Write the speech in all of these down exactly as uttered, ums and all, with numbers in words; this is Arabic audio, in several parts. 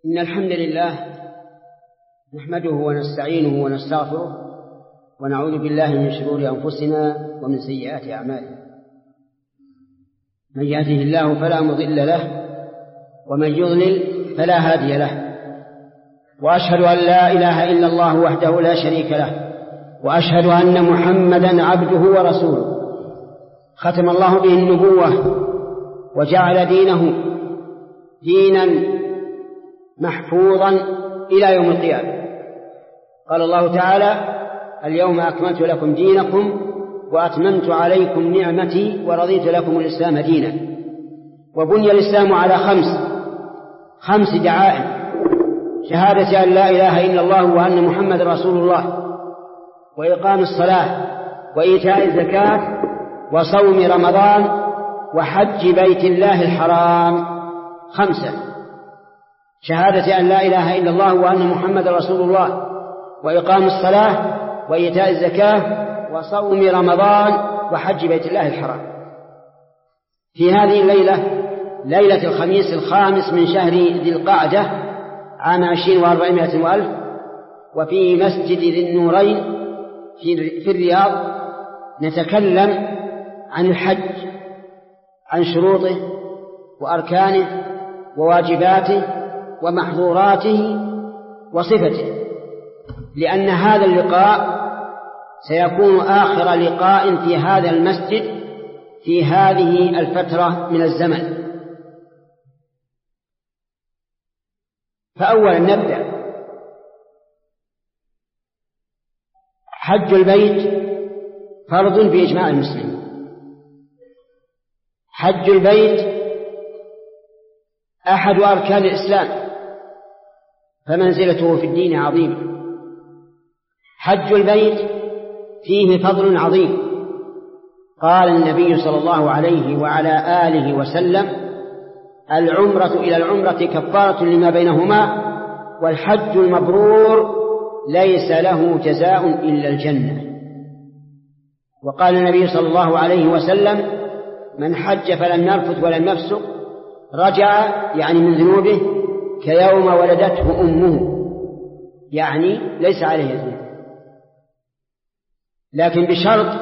إن الحمد لله نحمده ونستعينه ونستغفره ونعوذ بالله من شرور أنفسنا ومن سيئات أعمالنا. من يهده الله فلا مضل له ومن يضلل فلا هادي له، وأشهد أن لا إله إلا الله وحده لا شريك له، وأشهد أن محمدا عبده ورسوله ختم الله به النبوة وجعل دينه دينا محفوظا إلى يوم القيامة. قال الله تعالى: اليوم أكملت لكم دينكم وأتممت عليكم نعمتي ورضيت لكم الإسلام دينا. وبني الإسلام على خمس خمس دعائم: شهادة أن لا إله إلا الله وأن محمد رسول الله، وإقام الصلاة، وإيتاء الزكاة، وصوم رمضان، وحج بيت الله الحرام. خمسة: شهادة أن لا إله إلا الله وأن محمد رسول الله، وإقام الصلاة، وإيتاء الزكاة، وصوم رمضان، وحج بيت الله الحرام. في هذه الليلة، ليلة الخميس الخامس من شهر ذي القعدة عام عشرين وأربعمائة وألف، وفي مسجد ذي النورين في الرياض، نتكلم عن الحج، عن شروطه وأركانه وواجباته ومحظوراته وصفته، لأن هذا اللقاء سيكون آخر لقاء في هذا المسجد في هذه الفترة من الزمن. فأولا نبدأ. حج البيت فرض بإجماع المسلمين. حج البيت أحد أركان الإسلام، فمنزلته في الدين عظيمة. حج البيت فيه فضل عظيم. قال النبي صلى الله عليه وعلى آله وسلم: العمرة إلى العمرة كفارة لما بينهما، والحج المبرور ليس له جزاء إلا الجنة. وقال النبي صلى الله عليه وسلم: من حج فلم يرفث ولم يفسق رجع، يعني من ذنوبه، كيوم ولدته أمه، يعني ليس عليه ذنوب، لكن بشرط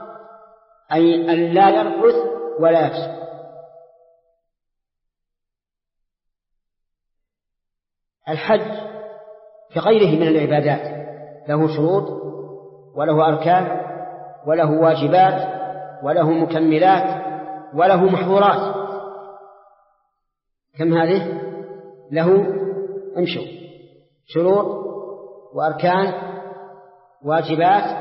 أن لا يرفث ولا يفسق. الحج كغيره من العبادات له شروط وله أركان وله واجبات وله مكملات وله محظورات. كم هذه؟ له امشوا: شروط وأركان، واجبات،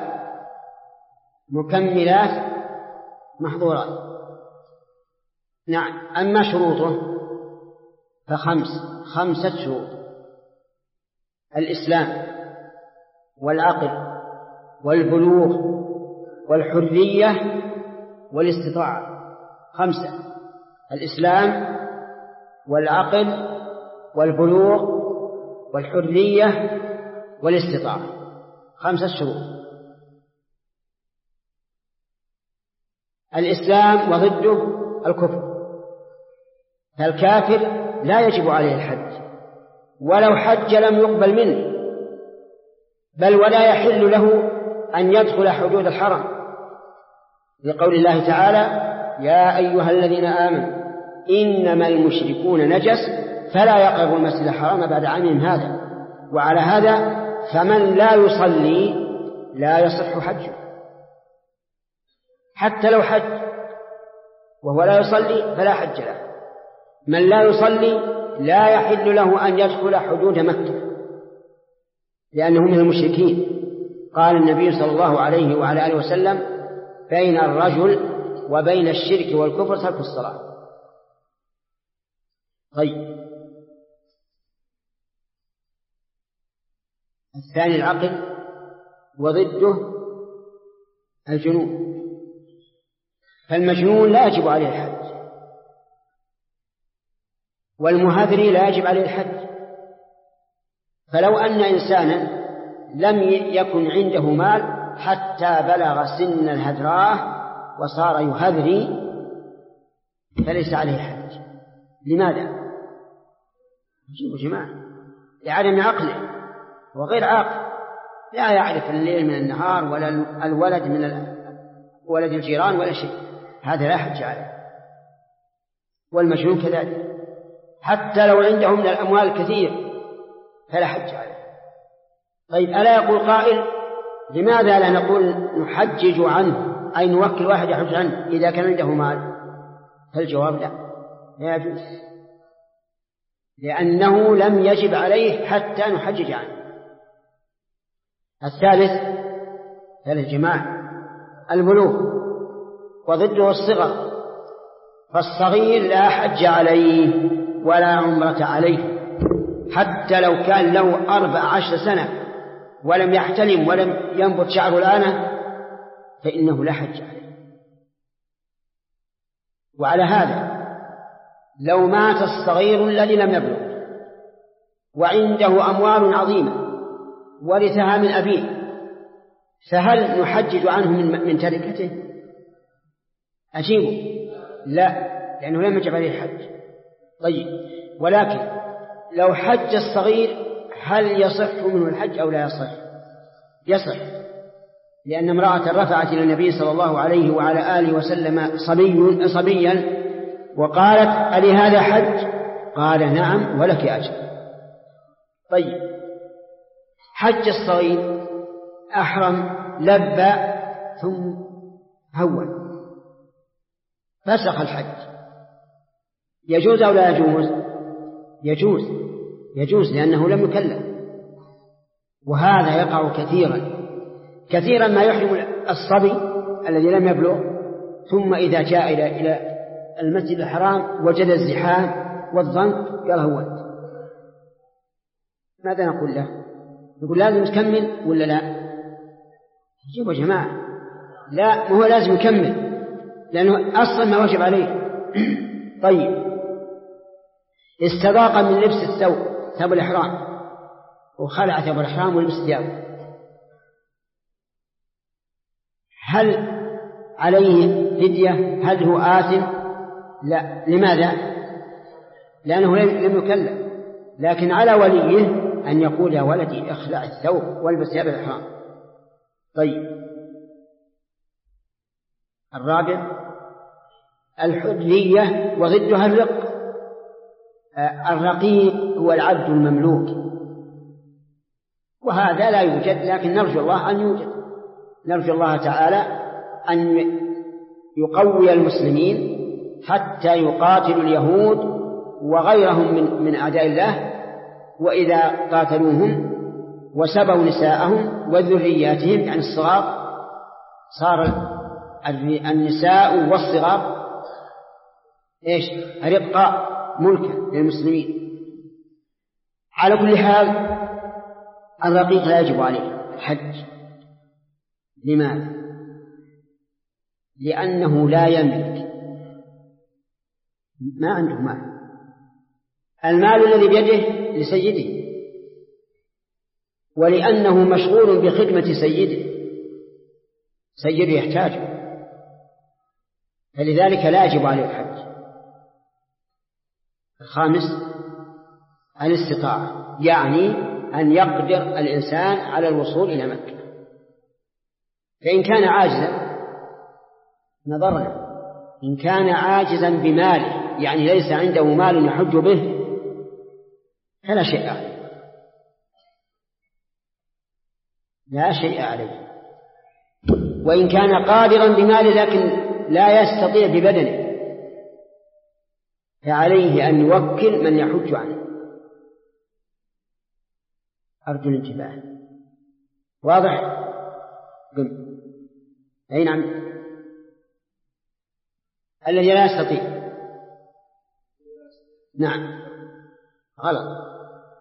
مكملات، محظورات. نعم. أما شروطه فخمس خمسة شروط: الإسلام، والعقل، والبلوغ، والحرية، والاستطاعة. خمسة: الإسلام، والعقل، والبلوغ، والحرية، والاستطاعة. خمسة شروط. الإسلام وضده الكفر، فالكافر لا يجب عليه الحج، ولو حج لم يقبل منه، بل ولا يحل له أن يدخل حدود الحرم، لقول الله تعالى: يا أيها الذين آمنوا إنما المشركون نجس فلا يقربوا المسجد الحرام بعد عامهم هذا. وعلى هذا فمن لا يصلي لا يصح حجه، حتى لو حج وهو لا يصلي فلا حج له. من لا يصلي لا يحل له أن يدخل حدود مكة، لأنه من المشركين. قال النبي صلى الله عليه وعلى آله وسلم: بين الرجل وبين الشرك والكفر ترك الصلاة. طيب، الثاني العقل، وضده الجنون، فالمجنون لا يجب عليه الحج، والمهذري لا يجب عليه الحج. فلو أن إنسانا لم يكن عنده مال حتى بلغ سن الهذراء وصار يهذري فليس عليه حج. لماذا؟ جيبوا جماعة. لعدم عقله، هو غير عاقل، لا يعرف الليل من النهار ولا الولد من ولد الجيران ولا شيء، هذا لا حج عليه. والمجنون كذلك، حتى لو عنده من الأموال كثير فلا حج عليه. طيب ألا يقول قائل لماذا لا نقول نحجج عنه، أي نوكل واحد يحج عنه إذا كان عنده مال؟ فالجواب لا، لا يجوز، لأنه لم يجب عليه حتى نحجج عنه. الثالث ثالث جماعة البلوغ، وضده الصغر، فالصغير لا حج عليه ولا عمرة عليه حتى لو كان له أربع عشر سنة ولم يحتلم ولم ينبت شعره الآن فإنه لا حج عليه. وعلى هذا لو مات الصغير الذي لم يبلغ وعنده أموال عظيمة ورثها من أبيه، فهل نحجج عنه من تركته؟ أجيبه لا، لأنه لم يجب عليه الحج. طيب، ولكن لو حج الصغير هل يصح منه الحج أو لا يصح؟ يصح، لأن امرأة رفعت إلى النبي صلى الله عليه وعلى آله وسلم صبي صبيا وقالت ألي هذا حج؟ قال نعم ولك أجر. طيب، حج الصغير أحرم لبى ثم هون فسخ الحج، يجوز أو لا يجوز؟ يجوز، يجوز لأنه لم يكلف. وهذا يقع كثيرا كثيرا ما يحرم الصبي الذي لم يبلغ ثم إذا جاء إلى إلى المسجد الحرام وجد الزحام والضنك قال هو، ماذا نقول له؟ نقول لازم تكمل ولا لا؟ جيبوا يا جماعة، لا، ما هو لازم يكمل لأنه أصلا ما واجب عليه. طيب، استضاق من لبس الثوب ثوب الإحرام وخلع ثوب الإحرام ولبس ثيابه، هل عليه فدية؟ هل هو آثم؟ لا. لماذا؟ لأنه لم يكلف، لكن على وليه أن يقول يا ولدي اخلع الثوب والبس ثياب الإحرام. طيب، الرابع الحرية وضدها الرق. الرقيق هو العبد المملوك، وهذا لا يوجد، لكن نرجو الله أن يوجد. نرجو الله تعالى أن يقوي المسلمين حتى يقاتلوا اليهود وغيرهم من, من أعداء الله، وإذا قاتلوهم وسبوا نساءهم وذرياتهم يعني الصغار صار النساء والصغار إيش؟ رقة ملكا للمسلمين. على كل حال الرقيق لا يجب عليه الحج. لماذا؟ لأنه لا يملك، ما عنده مال، المال الذي بيده لسيده، ولأنه مشغول بخدمة سيده، سيده يحتاجه، فلذلك لا يجب عليه الحج. الخامس الاستطاعة، يعني أن يقدر الإنسان على الوصول إلى مكة، فإن كان عاجزا نظرنا، إن كان عاجزا بماله يعني ليس عنده مال يحج به فلا شيء عليه، لا شيء عليه. وإن كان قادرا بماله لكن لا يستطيع ببدنه فعليه أن يوكل من يحج عنه. أرجو الانتباه. واضح؟ قم. أي نعم. الذي لا يستطيع، نعم، غلط،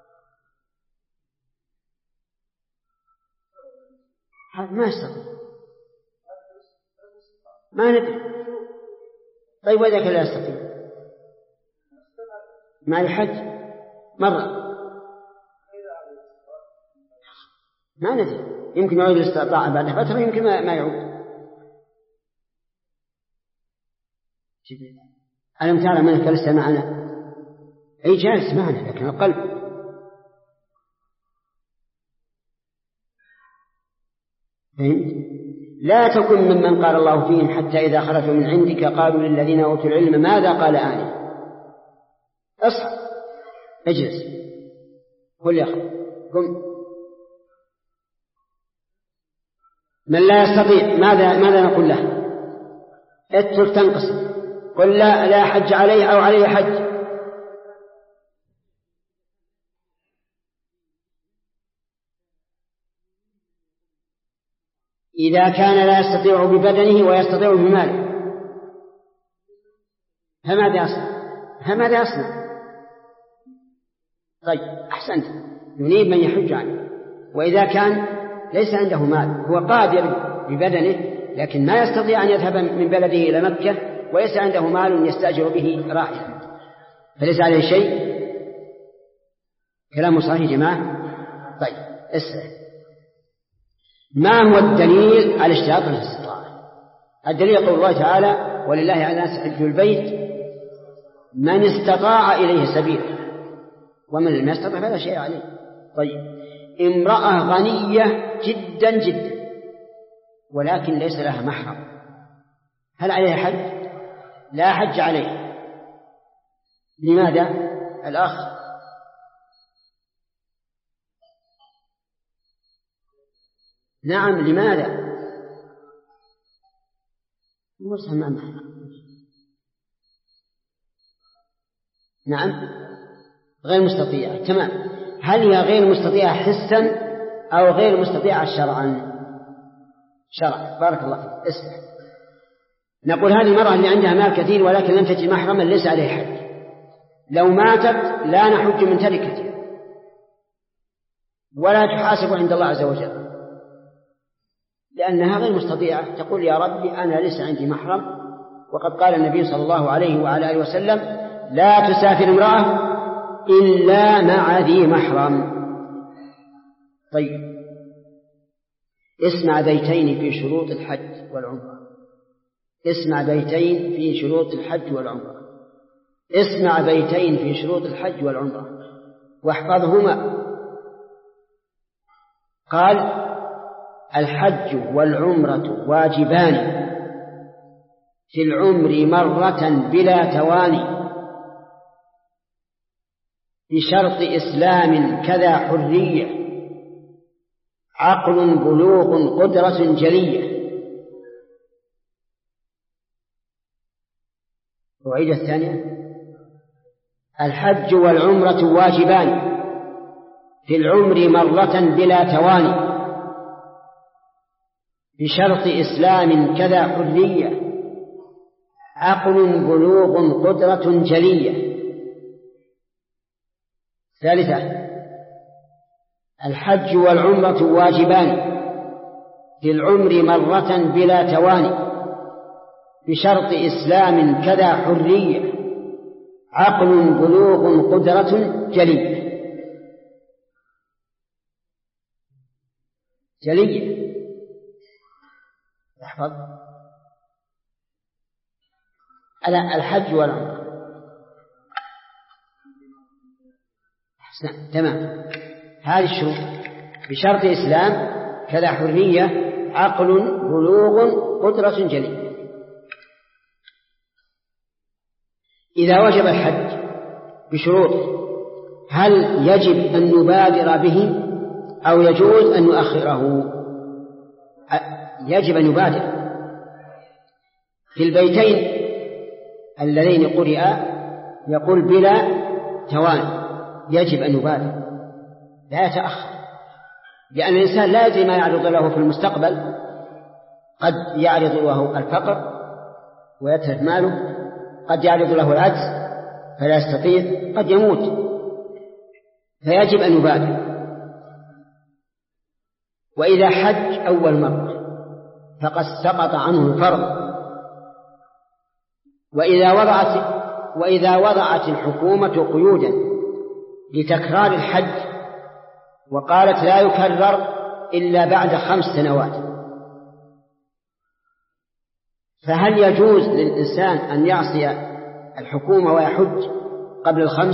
ما يستطيع، ما ندري. طيب وإذا كان لا يستطيع مع الحج مرة ما ندري، يمكن يعود الاستطاعة بعد فترة، يمكن ما يعود. ألم تعلم أنك لست معنا؟ أي جالس معنا لكن القلب فهمت؟ لا تكن ممن قال الله فيهم حتى إذا خرجوا من عندك قالوا للذين أوتوا العلم ماذا قال آنف. اصحى اجلس قل يا أخي قم. من لا يستطيع ماذا ماذا نقول له؟ اترك تنقسم. قل لا لا حج عليه أو عليه حج. إذا كان لا يستطيع ببدنه ويستطيع بماله فماذا يصنع؟ فماذا يصنع؟ طيب أحسنت، يريد من يحج عنه. وإذا كان ليس عنده مال، هو قادر ببدنه لكن ما يستطيع أن يذهب من بلده إلى مكة وليس عنده مال يستأجر به راحلة، فليس عليه شيء. كلام صحيح يا جماعة. طيب اسمع، ما هو الدليل على اشتراط الاستطاعة؟ الدليل قول الله تعالى ولله على الناس حج البيت من استطاع إليه سبيلا ومن لم يستطع فلا شيء عليه. طيب امرأة غنية جدا جدا ولكن ليس لها محرم، هل عليها حج؟ لا حج عليه. لماذا؟ الأخ نعم لماذا؟ نعم غير مستطيعة. تمام. هل هي غير مستطيعة حسا أو غير مستطيعة شرعا؟ شرعا. بارك الله فيك. اسمع، نقول هذه المرأة اللي عندها مال كثير ولكن لم تجد محرما ليس عليه حج، لو ماتت لا نحج من تركته ولا تحاسب عند الله عز وجل لأنها غير مستطيعة. تقول يا ربي أنا ليس عندي محرم، وقد قال النبي صلى الله عليه وعلى آله وسلم لا تسافر امرأة إلا مع ذي محرم. طيب اسمع بيتين في شروط الحج والعمرة. اسمع بيتين في شروط الحج والعمرة. اسمع بيتين في شروط الحج والعمرة واحفظهما. قال الحج والعمرة واجبان في العمر مرة بلا تواني بشرط إسلام كذا حرية عقل بلوغ قدرة جلية. وعيد الثانية. الحج والعمرة واجبان في العمر مرة بلا تواني بشرط إسلام كذا حرية عقل بلوغ قدرة جلية. ثالثة الحج والعمرة واجبان في العمر مرة بلا تواني بشرط إسلام كذا حرية عقل بلوغ قدرة جلية. جلية احفظ. على الحج والعمرة تمام. هذه الشروط بشرط إسلام كذا حرية عقل بلوغ قدرة جلية. إذا وجب الحج بشروط هل يجب أن نبادر به أو يجوز أن نؤخره؟ يجب أن يبادر. في البيتين اللذين قرئا يقول بلا تواني، يجب أن يبادر لا يتأخر، لأن الإنسان لا يدري ما يعرض له في المستقبل. قد يعرض له الفقر ويتلف ماله، قد يعرض له العجز فلا يستطيع، قد يموت، فيجب أن يبادر. وإذا حج أول مرة فقد سقط عنه الفرض. وإذا وضعت وإذا وضعت الحكومة قيودا لتكرار الحج وقالت لا يكرر إلا بعد خمس سنوات، فهل يجوز للإنسان أن يعصي الحكومة ويحج قبل الخمس؟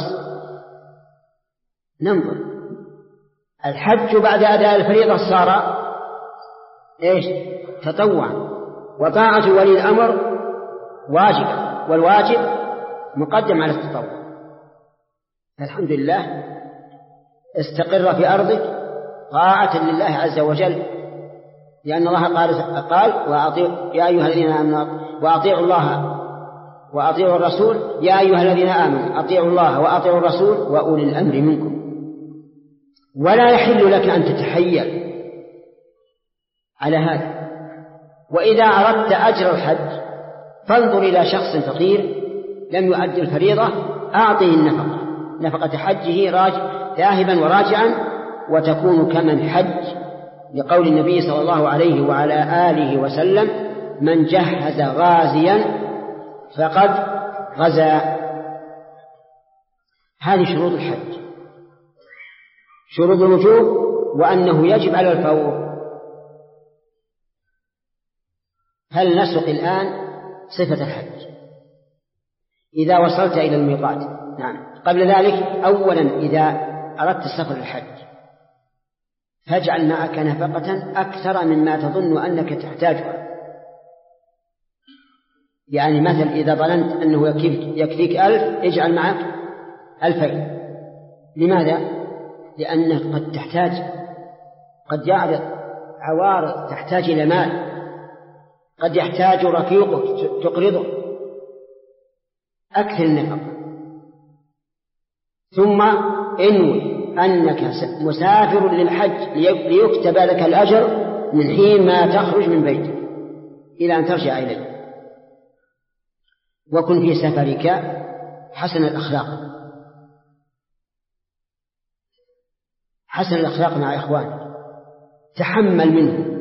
ننظر. الحج بعد أداء الفريضة صار إيش؟ تطوعا، وطاعة ولي الأمر واجب، والواجب مقدم على التطوع. الحمد لله استقر في أرضك طاعة لله عز وجل، لأن الله قال, قال وأطيعوا يا أيها الذين آمنوا وأطيعوا الله وأطيعوا الرسول يا أيها الذين آمنوا أطيعوا الله وأطيعوا الرسول وأولي الأمر منكم. ولا يحل لك أن تتحيل على هذا. وإذا أردت أجر الحج فانظر إلى شخص فقير لم يؤدي الفريضة، أعطه النفقة، نفقة حجه ذاهبا وراجعا، وتكون كمن حج، لقول النبي صلى الله عليه وعلى آله وسلم: من جهز غازيا فقد غزا. هذه شروط الحج، شروط الوجوب، وأنه يجب على الفور. هل نسق الآن صفة الحج إذا وصلت إلى الميقات؟ نعم. قبل ذلك أولا إذا أردت السفر للحج فاجعل معك نفقة أكثر مما تظن أنك تحتاجها. يعني مثل إذا ظننت أنه يكفيك ألف اجعل معك ألفين. لماذا؟ لأنك قد تحتاج، قد يعرض عوارض تحتاج إلى مال، قد يحتاج رفيقك تقرضه. أكثر النفقة. ثم انوي أنك مسافر للحج ليكتب لك الأجر من حين ما تخرج من بيتك إلى أن ترجع إليه. وكن في سفرك حسن الأخلاق، حسن الأخلاق مع إخوانك، تحمل منهم،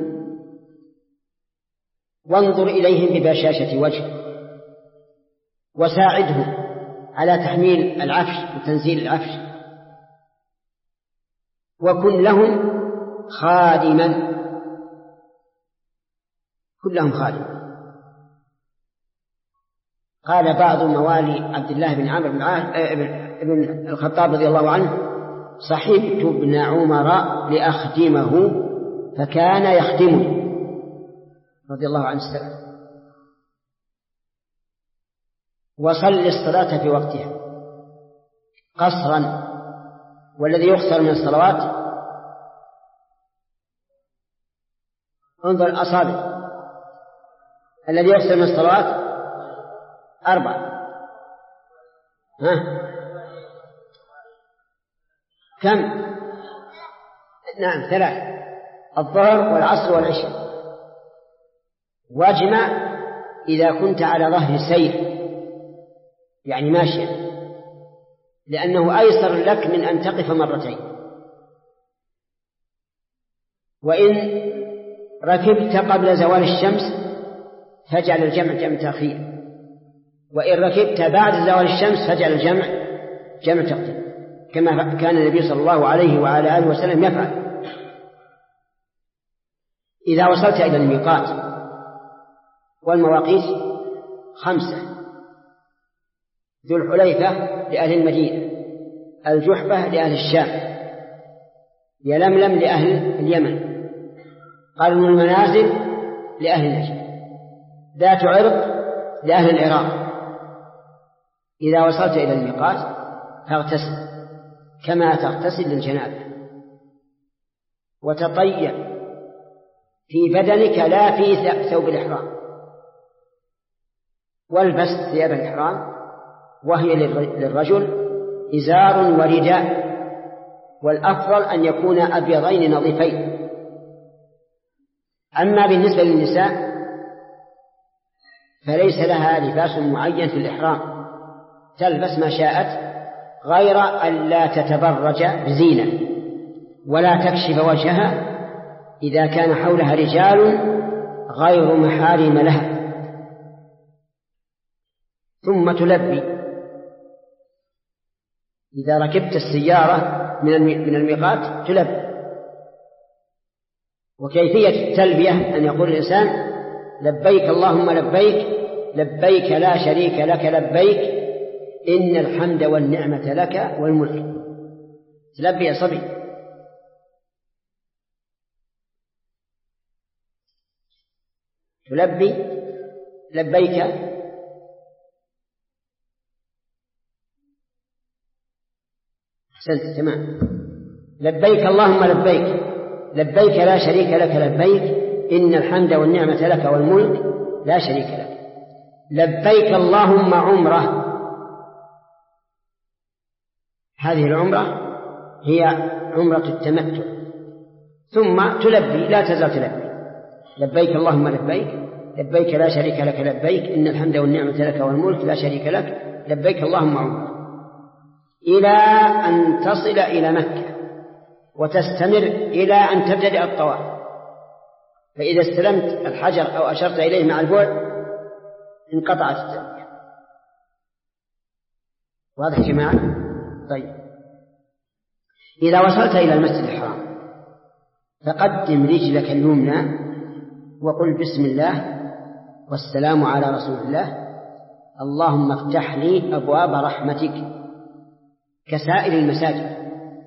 وانظر إليهم ببشاشة وجه، وساعدهم على تحميل العفش وتنزيل العفش، وكن لهم خادما، كن لهم خادما. قال بعض موالي عبد الله بن عمرو بن الخطاب رضي الله عنه: صحبت ابن عمر لأخدمه فكان يخدمني، رضي الله عنه السلام. وصل الصلاة في وقتها قصرا، والذي يقصر من الصلوات انظر الأصابع، الذي يقصر من الصلوات أربع، ها كم؟ نعم ثلاث: الظهر والعصر والعشاء. واجمع إذا كنت على ظهر سير، يعني ماشيا، لأنه أيسر لك من أن تقف مرتين. وإن ركبت قبل زوال الشمس فاجعل الجمع جمع تأخير، وإن ركبت بعد زوال الشمس فاجعل الجمع جمع تقديم، كما كان النبي صلى الله عليه وعلى آله وسلم يفعل. إذا وصلت إلى الميقات، والمواقيت خمسة: ذو الحليفة لأهل المدينة، الجحفة لأهل الشام، يلملم لأهل اليمن، قرن المنازل لأهل نجد، ذات عرق لأهل العراق. إذا وصلت إلى الميقات فاغتسل كما تغتسل للجنابة، وتطيب في بدنك لا في ثوب الإحرام، والبس ثياب الإحرام، وهي للرجل إزار ورداء، والأفضل أن يكون أبيضين نظيفين. أما بالنسبة للنساء فليس لها لباس معين في الإحرام، تلبس ما شاءت، غير أن لا تتبرج بزينة، ولا تكشف وجهها إذا كان حولها رجال غير محارم لها. ثم تلبي إذا ركبت السيارة من الميقات تلبي. وكيفية التلبية أن يقول الإنسان: لبيك اللهم لبيك، لبيك لا شريك لك لبيك، إن الحمد والنعمة لك والملك. تلبي يا صبي. تلبي لبيك أحسنت تمام لبيك اللهم لبيك لبيك لا شريك لك لبيك إن الحمد والنعمة لك والملك لا شريك لك لبيك اللهم عمرة هذه العمرة هي عمرة التمتع ثم تلبي لا تزال تلبي لبيك اللهم لبيك لبيك لا شريك لك لبيك إن الحمد والنعمة لك والملك لا شريك لك لبيك اللهم عمرة إلى أن تصل إلى مكة وتستمر إلى أن تبتدئ الطواف فإذا استلمت الحجر أو أشرت إليه مع البعد انقطعت التلبية واضح يا جماعة؟ طيب إذا وصلت إلى المسجد الحرام فقدم رجلك اليمنى وقل بسم الله والسلام على رسول الله اللهم افتح لي أبواب رحمتك كسائر المساجد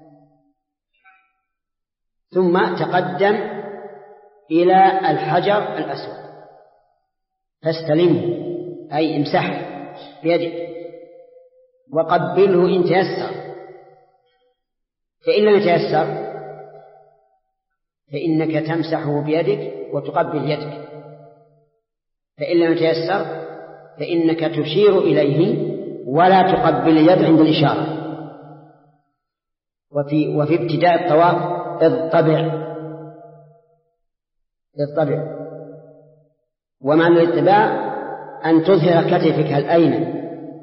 ثم تقدم إلى الحجر الأسود فاستلمه أي امسحه بيدك وقبله إن تيسر فإن لم يتيسر فإنك تمسحه بيدك وتقبل يدك فإن لم يتيسر فإنك تشير إليه ولا تقبل اليد عند الإشارة وفي, وفي ابتداء الطواف اضطبع اضطبع ومعنى الاتباع أن تظهر كتفك الأيمن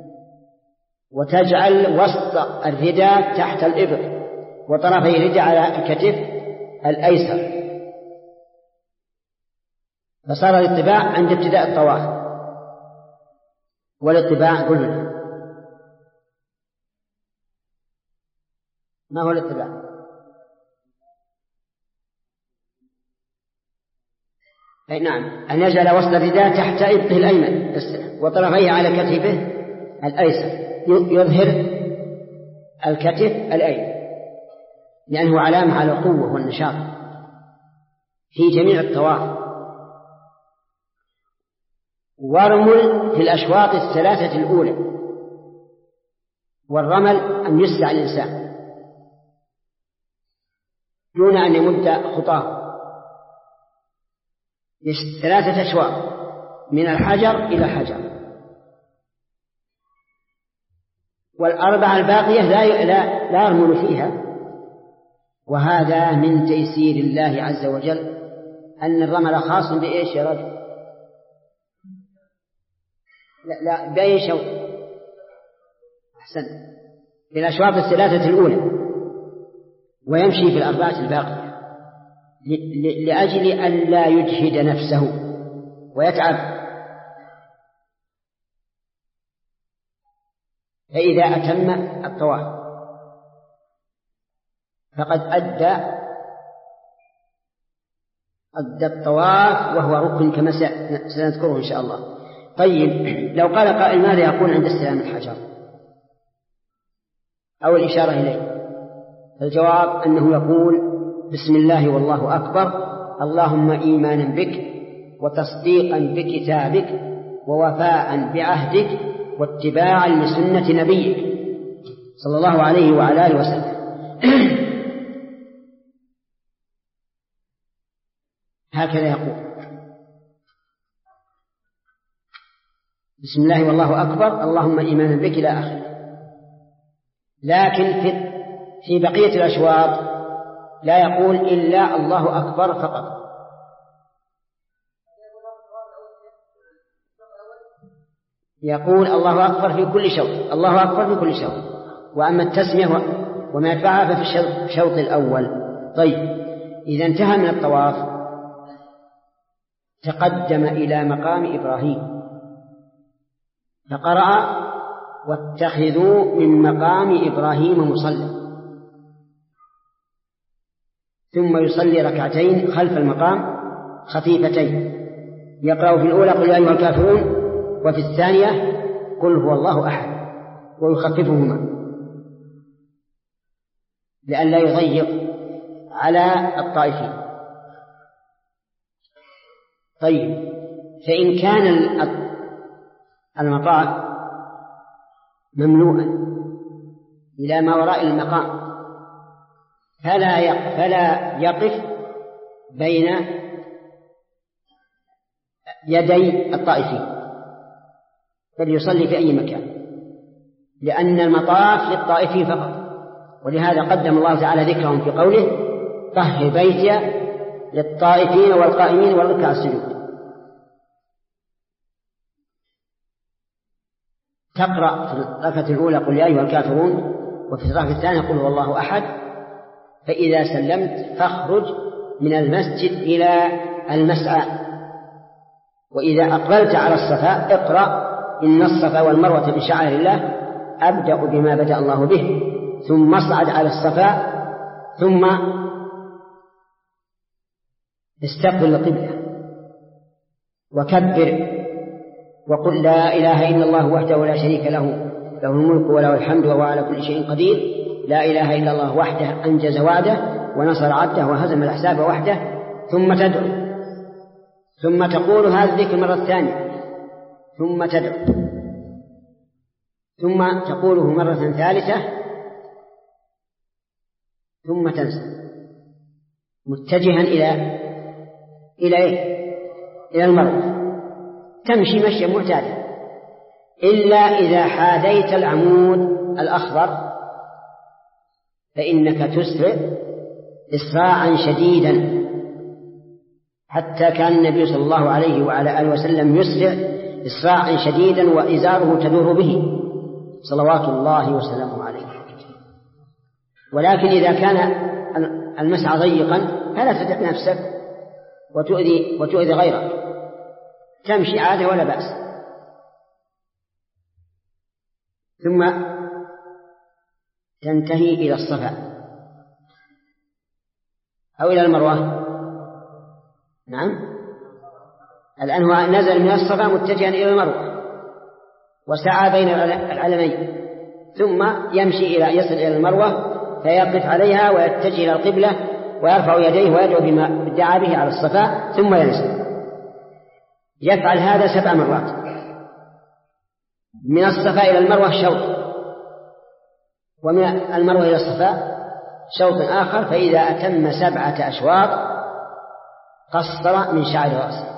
وتجعل وسط الرداء تحت الإبط وطرفي الرداء على الكتف الأيسر فصار الاتباع عند ابتداء الطواف والاتباع قلنا ما هو الاتباع؟ أي نعم أن يجعل وسط الرداء تحت إبطه الأيمن وطرفيه على كتفه الأيسر يظهر الكتف الأيمن لأنه علامة على القوة والنشاط في جميع الطواف وارمل في الأشواط الثلاثة الأولى والرمل أن يسرع الإنسان دون أن يمد خطاه ثلاثة أشواط من الحجر إلى الحجر والأربعة الباقية لا لا لا يرمل فيها وهذا من تيسير الله عز وجل أن الرمل خاص بإيش يا رجل؟ لا لا بأي شوط أحسن بالأشواط الثلاثة الأولى ويمشي في الأربعة الباقية لأجل أن لا يجهد نفسه ويتعب فإذا أتم الطواف فقد أدى أدى الطواف وهو ركن كما سنذكره إن شاء الله. طيب لو قال قائل ماذا يقول عند استلام الحجر أو الإشارة إليه؟ الجواب أنه يقول بسم الله والله أكبر اللهم إيمانا بك وتصديقا بكتابك ووفاء بعهدك واتباعا لسنة نبيك صلى الله عليه وعلى آله وسلم. هكذا يقول بسم الله والله أكبر اللهم إيمانا بك إلى آخره. لكن في في بقية الأشواط لا يقول إلا الله أكبر فقط. يقول الله أكبر في كل شوط الله أكبر في كل شوط وأما التسمية وما يدفعها ففي الشوط الأول. طيب إذا انتهى من الطواف تقدم إلى مقام إبراهيم فقرأ واتخذوا من مقام إبراهيم مصلى ثم يصلي ركعتين خلف المقام خفيفتين يقرأ في الأولى قل يا أيها الكافرون وفي الثانية قل هو الله أحد ويخففهما لئلا يضيق على الطائفين. طيب فإن كان المطاف مملوءا إلى ما وراء المقام فلا يقف, فلا يقف بين يدي الطائفين، بل يصلي في أي مكان، لأن المطاف للطائفين فقط. ولهذا قدم الله تعالى ذكرهم في قوله: طهر بيتي للطائفين والقائمين والركع السجود. تقرأ في الركعة الأولى قل يا أيها الكافرون، وفي الركعة الثانية قل هو الله أحد. فإذا سلمت فاخرج من المسجد إلى المسعى، وإذا أقبلت على الصفا اقرأ: إن الصفا والمروة من شعائر الله، أبدأ بما بدأ الله به، ثم اصعد على الصفا، ثم استقبل القبلة وكبر وقل لا إله إلا الله وحده لا شريك له، له الملك وله الحمد وهو على كل شيء قدير. لا إله إلا الله وحده أنجز وعده ونصر عبده وهزم الأحزاب وحده. ثم تدعو، ثم تقول هذا الذكر مرة ثانية، ثم تدعو، ثم تقوله مرة ثالثة، ثم تنزل متجها إلى إلى إيه؟ إلى المروة، تمشي مشيا معتادا، إلا إذا حاذيت العمود الأخضر فإنك تسرع إسراعا شديدا، حتى كان النبي صلى الله عليه وعلى آله وسلم يسرع إسراعا شديدا وإزاره تدور به صلوات الله وسلامه عليه. ولكن إذا كان المسعى ضيقا فلا تتعب نفسك وتؤذي, وتؤذي غيرك، تمشي عادة ولا بأس. ثم تنتهي إلى الصفا أو إلى المروة. نعم، الآن هو نزل من الصفا متجها إلى المروة وسعى بين العلمين، ثم يمشي إلى يصل إلى المروة فيقف عليها ويتجه إلى القبلة ويرفع يديه ويدعو بما ادعى به على الصفا، ثم ينزل. يفعل هذا سبع مرات. من الصفا إلى المروة شوط، ومن المروة إلى الصفا شوط آخر، فإذا أتم سبعة أشواط قصر من شعر رأسه،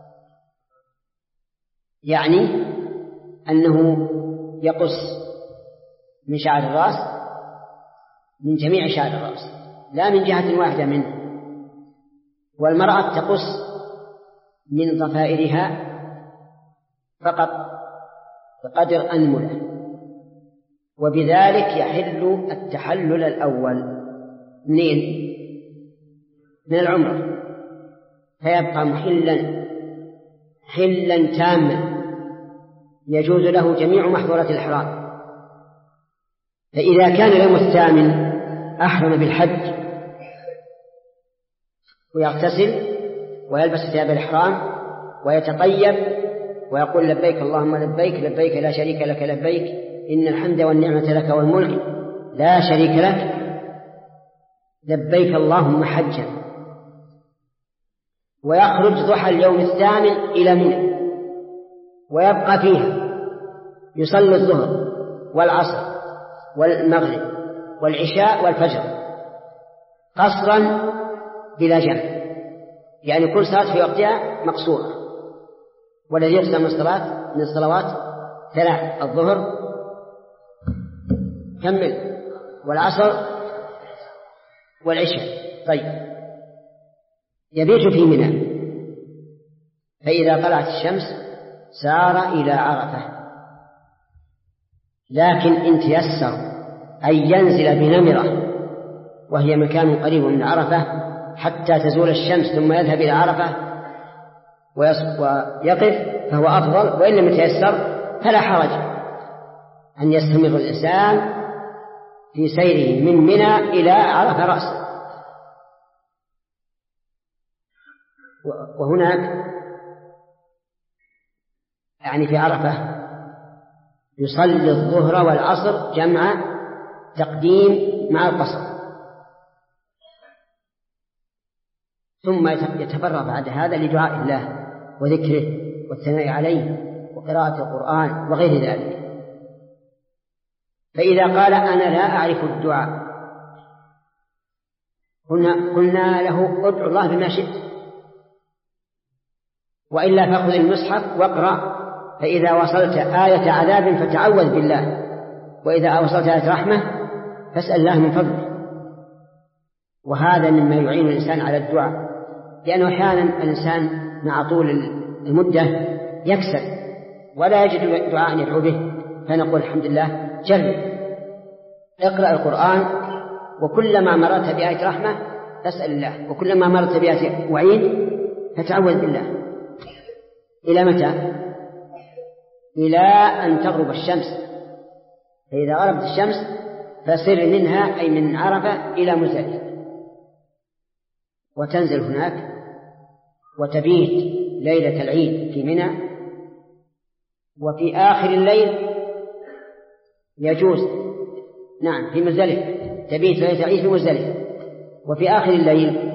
يعني أنه يقص من شعر الرأس، من جميع شعر الرأس، لا من جهة واحدة منه. والمرأة تقص من ضفائرها فقط بقدر أنملة، وبذلك يحل التحلل الأول منين؟ من العمرة، فيبقى محلا حلا تاما يجوز له جميع محظورات الإحرام. فإذا كان اليوم الثامن أحرم بالحج ويغتسل ويلبس ثياب الإحرام ويتطيب ويقول لبيك اللهم لبيك لبيك لا شريك لك لبيك إن الحمد والنعمة لك والملك لا شريك لك لبيك اللهم حجا، ويخرج ضحى اليوم الثامن إلى منى ويبقى فيها يصلي الظهر والعصر والمغرب والعشاء والفجر قصرا بلا جمع، يعني كل صلاة في وقتها مقصورة. والذي يقسم الصلاة من الصلوات ثلاث: الظهر كمل والعصر والعشاء. طيب، يبيت في منى، فإذا طلعت الشمس سار إلى عرفة، لكن إن تيسر أن ينزل بنمرة وهي مكان قريب من عرفة حتى تزول الشمس ثم يذهب إلى عرفة ويقف فهو أفضل، وإن لم يتيسر فلا حرج أن يستمر الإنسان في سيره من منى إلى عرفة رأسه. وهناك يعني في عرفة يصلي الظهر والعصر جمع تقديم مع القصر، ثم يتفرغ بعد هذا لدعاء الله وذكره والثناء عليه وقراءة القرآن وغير ذلك. فإذا قال أنا لا أعرف الدعاء قلنا, قلنا له ادعو الله بما شئت، وإلا فخذ المصحف واقرأ، فإذا وصلت آية عذاب فتعوذ بالله، وإذا وصلت آية رحمة فاسأل الله من فضله. وهذا مما يعين الإنسان على الدعاء، لأنه أحيانا الإنسان مع طول المدة يكسل ولا يجد دعاء يدعو به، فنقول الحمد لله جرب اقرأ القرآن، وكلما مررت بآية رحمة فاسأل الله، وكلما مررت بآية وعيد فتعوذ بالله. إلى متى؟ إلى أن تغرب الشمس، فإذا غربت الشمس فسر منها أي من عرفة إلى مزدلفة، وتنزل هناك وتبيت ليلة العيد في منى، وفي آخر الليل يجوز نعم في مزدلفة، تبيت ليلة العيد في مزدلفة، وفي آخر الليل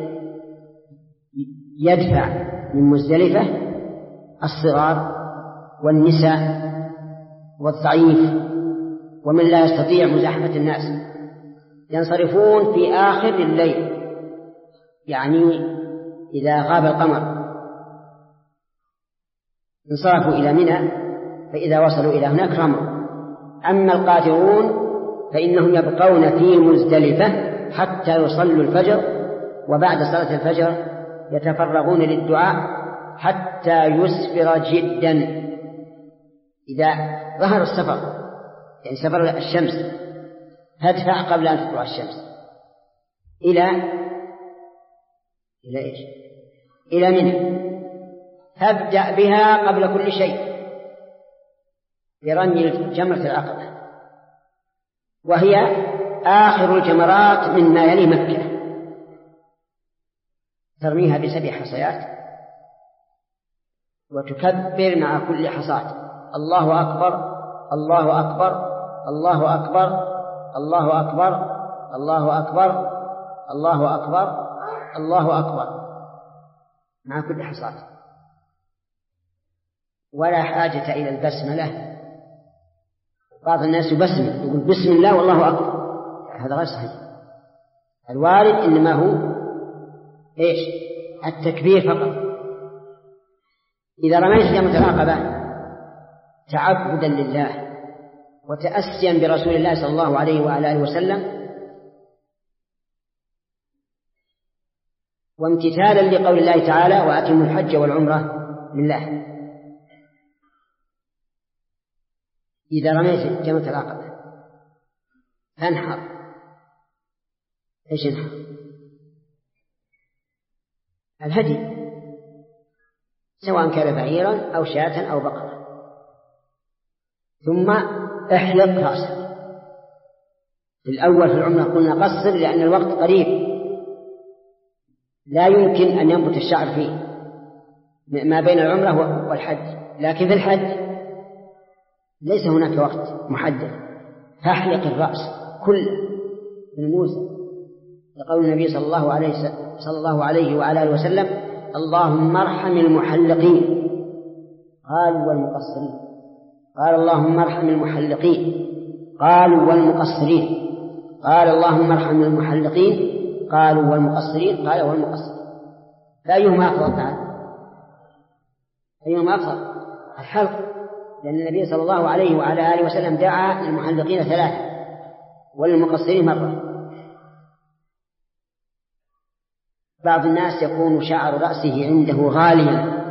يدفع من مزدلفة الصغار والنساء والضعيف ومن لا يستطيع مزاحمة الناس، ينصرفون في آخر الليل، يعني إذا غاب القمر انصرفوا إلى منى، فإذا وصلوا إلى هناك رموا. أما القادرون فإنهم يبقون في مزدلفة حتى يصلوا الفجر، وبعد صلاة الفجر يتفرغون للدعاء حتى يسفر جدا. إذا ظهر السفر يعني سفر الشمس فادفع قبل أن تطلع الشمس إلى إلى إيش؟ إلى منى، فابدأ بها قبل كل شيء برمي جمرة العقبة، وهي آخر الجمرات مما يلي مكة، ترميها بسبع حصيات وتكبر مع كل حصاة الله أكبر الله أكبر الله أكبر الله أكبر الله أكبر الله أكبر الله أكبر مع كل حصاة، ولا حاجة إلى البسملة. بعض الناس يبسم يقول بسم الله والله أكبر، هذا غير صحيح. الوارد إنما هو إيش؟ التكبير فقط. إذا رميت جمرة العقبة تعبدا لله وتأسيا برسول الله صلى الله عليه وعلى آله وسلم وامتثالا لقول الله تعالى وأتموا الحج والعمرة لله، إذا رميت جمرة العقبة فانحر. إيش انحر؟ الهدي، سواء كان بعيرا أو شاة أو بقرة، ثم احلق رأسك. في الأول في العمرة قلنا قصر لأن الوقت قريب لا يمكن أن ينبت الشعر فيه ما بين العمرة والحج، لكن في الحج ليس هناك وقت محدد، فاحلق الرأس كله من موسى، لقول النبي صلى الله عليه صلى الله عليه وعلى آله وسلم اللهم ارحم المحلقين قالوا والمقصرين، قال اللهم ارحم المحلقين قالوا والمقصرين، قال اللهم ارحم المحلقين قالوا والمقصرين قال والمقصرين. فأيهما أفضل تعالى؟ أيهما أفضل؟ الحلق، لأن النبي صلى الله عليه وعلى آله وسلم دعا للمحلقين ثلاثة وللمقصرين مرة. بعض الناس يكون شعر رأسه عنده غاليا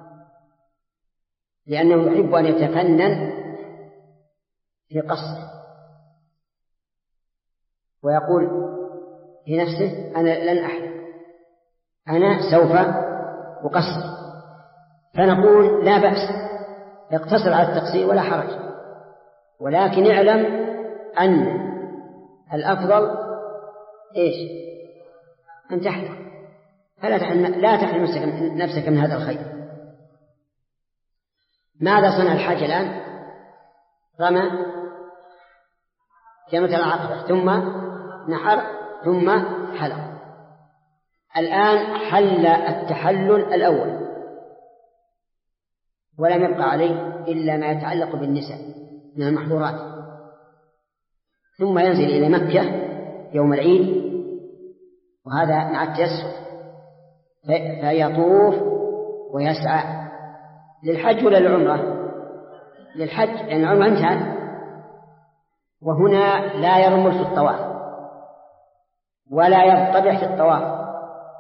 لأنه يحب أن يتفنن في قصه، ويقول في نفسه أنا لن أحلق، أنا سوف أقصر. فنقول لا بأس، يقتصر على التقصير ولا حرج، ولكن اعلم أن الأفضل إيش؟ أن تحلق، فلا تحرم لا تحرم نفسك من هذا الخير. ماذا صنع الحاج الآن؟ رمى جمرة العقبة ثم نحر ثم حلق. الآن حل التحلل الأول ولم يبقى عليه إلا ما يتعلق بالنساء من المحظورات، ثم ينزل إلى مكة يوم العيد، وهذا مع التيسر، فيطوف ويسعى للحج ولا للعمرة؟ للحج، لأن العمرة انتهت، وهنا لا يرمل في الطواف ولا يضطبع في الطواف،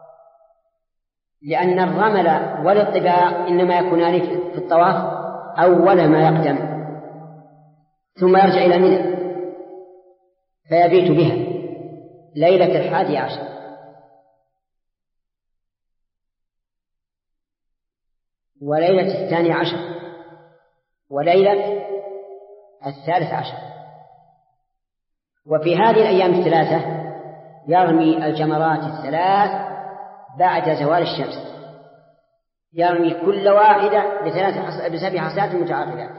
لأن الرمل والاضطباع إنما يكونان في الطواف أول ما يقدم، ثم يرجع إلى منى فيبيت بها ليلة الحادي عشر. وليلة الثاني عشر وليلة الثالث عشر. وفي هذه الأيام الثلاثة يرمي الجمرات الثلاث بعد زوال الشمس، يرمي كل واحدة بسبع حصات متعاقبات،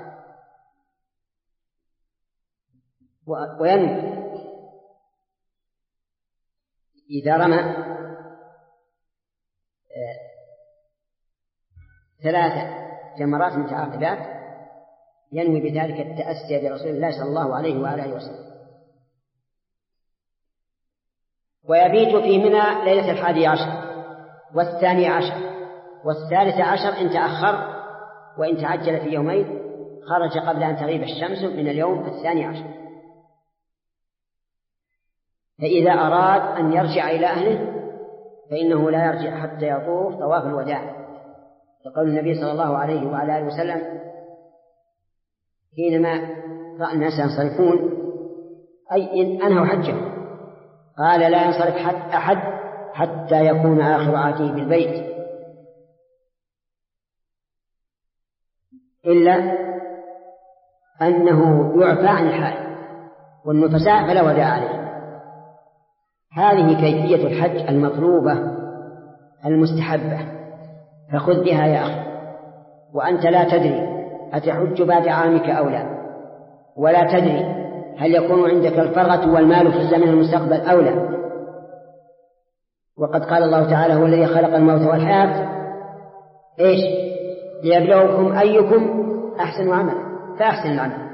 وينمو إذا رمى ثلاثة جمرات متعاقبات ينوي بذلك التأسي برسول الله صلى الله عليه وآله وسلم. ويبيت في منى ليلة الحادي عشر والثاني عشر والثالث عشر إن تأخر، وإن تعجل في يومين خرج قبل أن تغيب الشمس من اليوم الثاني عشر. فإذا أراد أن يرجع إلى أهله فإنه لا يرجع حتى يطوف طواف الوداع، فقال النبي صلى الله عليه وعلى آله وسلم حينما رأى الناس ينصرفون أي إن أنهوا حجه قال لا ينصرف حد أحد حتى يكون آخر عهده بالبيت إلا أنه يعفى عن الحال والنفساء فلا وداع عليه. هذه كيفية الحج المطلوبة المستحبة، فخذ بها يا أخي. وأنت لا تدري أتحج بعد عامك أو لا، ولا تدري هل يكون عندك الفرغة والمال في الزمن المستقبل أو لا. وقد قال الله تعالى هو الذي خلق الموت والحياة إيش ليبلوكم أيكم أحسن عملا، فأحسن العمل.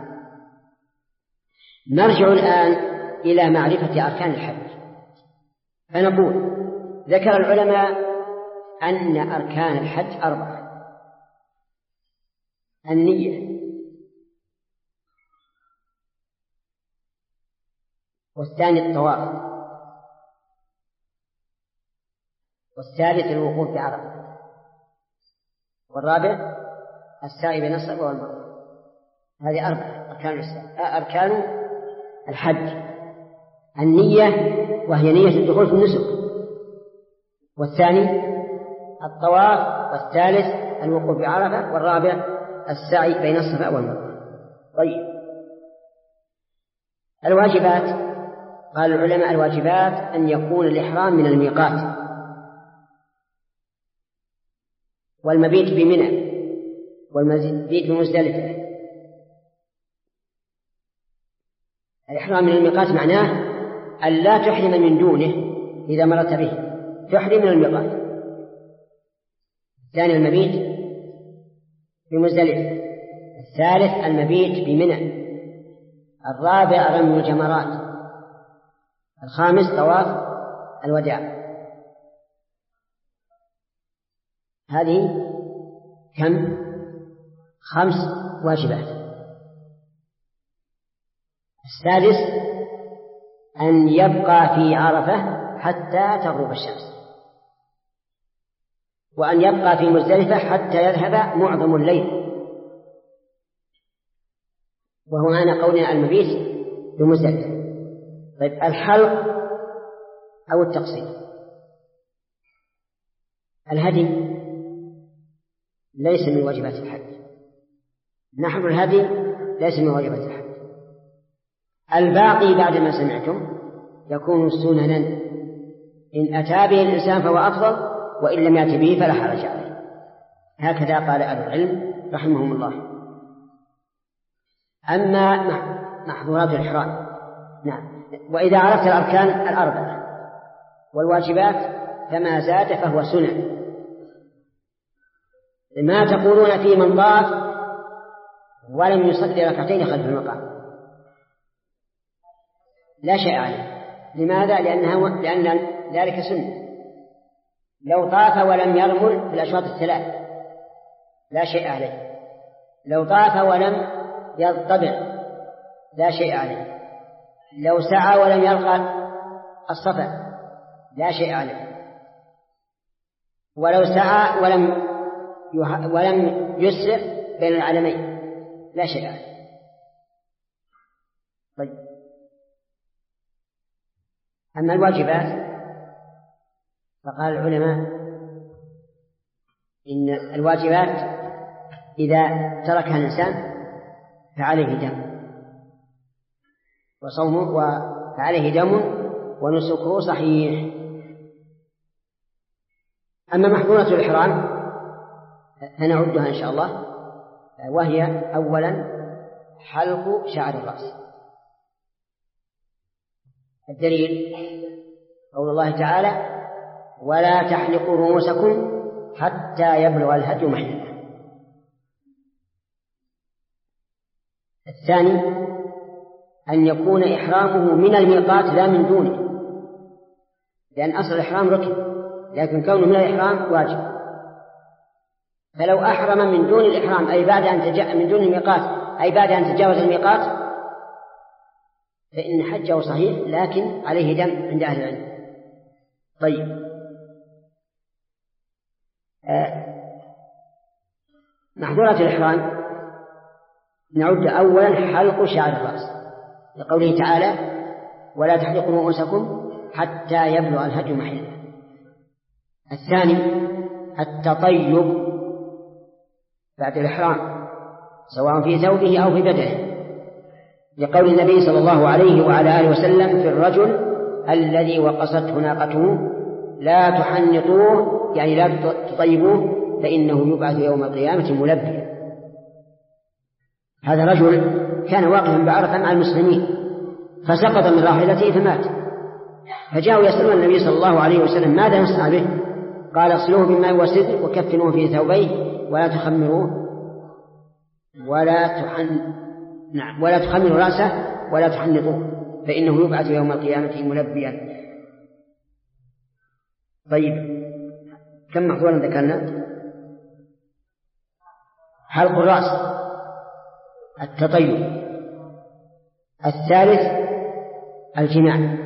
نرجع الآن إلى معرفة أركان الحج. فنقول ذكر العلماء أن أركان الحج أربعة: النية، والثاني الطواف، والثالث الوقوف بعرفة، والرابع السعي بين الصفا والمروة. هذه أربعة أركان أركان الحج: النية وهي نية الدخول في النسك، والثاني الطواف، والثالث الوقوف بعرفة، والرابع السعي بين الصفا والمروة. طيب، الواجبات. قال العلماء الواجبات أن يكون الإحرام من الميقات، والمبيت بمنى، والمبيت بمزدلفة. الإحرام من الميقات معناه أن لا تحرم من دونه إذا مرت به، تحرم من الميقات. الثاني المبيت بمزدلفة، الثالث المبيت بمنى، الرابع رمي الجمرات، الخامس طواف الوداع. هذه كم؟ خمس واجبات. السادس أن يبقى في عرفة حتى تغرب الشمس، وأن يبقى في مزدلفة حتى يذهب معظم الليل، وهو معنى قولنا المبيت بمزدلفة. طيب، الحلق أو التقصير. الهدي ليس من واجبات الحج، نحر الهدي ليس من واجبات الحج. الباقي بعد ما سمعتم يكون سننا، إن أتى به الإنسان فهو أفضل، وإن لم يأت به فلا حرج عليه. هكذا قال أهل العلم رحمهم الله. أما محظورات الإحرام، نعم. وإذا عرفت الأركان الأربعة والواجبات فما زاد فهو سنن. ما تقولون في من طاف ولم يصلي ركعتين خلف المقام؟ لا شيء عليه. لماذا؟ لأنها لأن ذلك سنة. لو طاف ولم يرمل في الأشواط الثلاث لا شيء عليه. لو طاف ولم يضطبع لا شيء عليه. لو سعى ولم يلقى الصفا لا شيء عليه. ولو سعى ولم ولم يسرع بين العلمين لا شيء عليه. طيب، أما الواجبات فقال العلماء إن الواجبات إذا تركها الإنسان فعليه دم وصومه فعليه دم ونسكه صحيح. أما محظورة الإحرام فنعدها إن شاء الله، وهي أولا حلق شعر الرأس. الدليل قول الله تعالى: ولا تحلقوا رؤوسكم حتى يبلغ الهدي محله. الثاني أن يكون إحرامه من الميقات لا من دونه، لأن أصل الإحرام ركن، لكن كونه من الإحرام واجب. فلو أحرم من دون الإحرام أي بعد أن تجاء من دون الميقات أي بعد أن تجاوز الميقات فإن حجه صحيح، لكن عليه دم عند أهل العلم. طيب، آه. محظورات الإحرام نعد أولا حلق شعر الرأس لقوله تعالى: ولا تحلقوا رؤوسكم حتى يبلغ الهدي محله. الثاني التطيب بعد الإحرام سواء في ثوبه أو في بدنه، لقول النبي صلى الله عليه وعلى آله وسلم في الرجل الذي وقصته ناقته: لا تحنطوه، يعني لا تطيبوه، فإنه يبعث يوم القيامة ملبيا. هذا رجل كان واقفا بعرفة مع المسلمين فسقط من راحلته فمات، فجاءوا يسألون النبي صلى الله عليه وسلم: ماذا نصنع به؟ قال: اغسلوه بالماء والسدر وكفنوه في ثوبيه ولا تخمروه ولا تحن نعم ولا تخمروا رأسه ولا تحنطوه، فإنه يبعث يوم القيامة ملبيا. طيب، كم محظورا ذكرنا؟ حلق الرأس، التطيب. الثالث الجماع.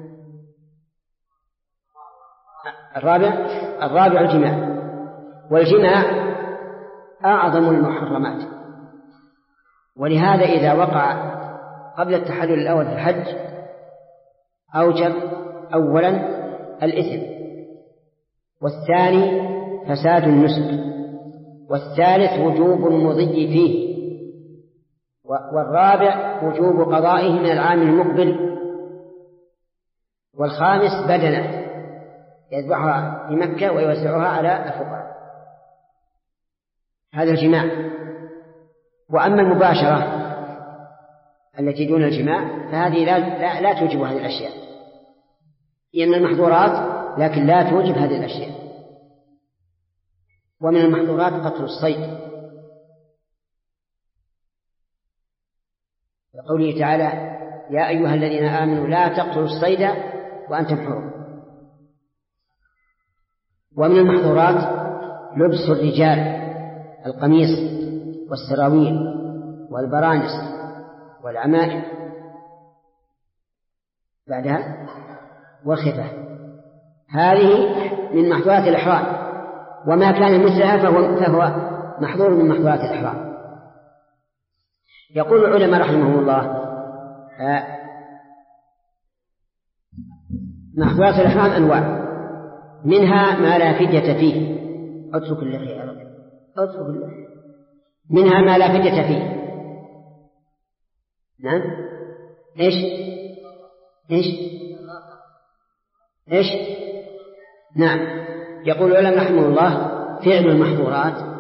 الرابع الرابع الجماع. والجماع أعظم المحرمات، ولهذا إذا وقع قبل التحلل الأول في الحج أوجب أولا الإثم، والثاني فساد النسك، والثالث وجوب المضي فيه، والرابع وجوب قضائه من العام المقبل، والخامس بدنه يذبحها في مكة ويوزعها على الفقراء. هذا الجماع. وأما المباشرة التي دون الجماع فهذه لا, لا, لا توجب هذه الأشياء، هي من المحظورات لكن لا توجب هذه الأشياء. ومن المحظورات قتل الصيد، لقوله تعالى: يا أيها الذين آمنوا لا تقتلوا الصيد وأنتم حرم. ومن المحظورات لبس الرجال القميص والسراويل والبرانس والعمائم، بعدها والخفة. هذه من محظورات الإحرام، وما كان مثلها فهو, فهو محظور من محظورات الإحرام. يقول العلماء رحمهم الله: محظورات الإحرام أنواع، منها ما لا فدية فيه. اترك اللحية يا رب، اترك اللحية. منها ما لا فدية فيه. نعم. إيش إيش إيش نعم. يقول العلماء رحمه الله: فعل المحظورات.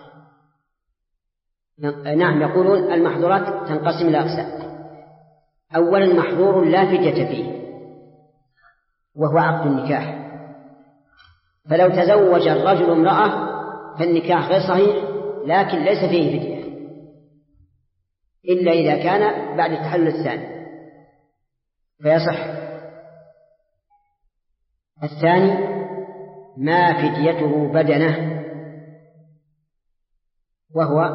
نعم، يقولون المحظورات تنقسم إلى أقسام. أولا محظور لا فدية فيه، وهو عقد النكاح. فلو تزوج الرجل امرأة فالنكاح غير صحيح، لكن ليس فيه فدية إلا إذا كان بعد التحلل الثاني فيصح. الثاني ما فديته بدنه، وهو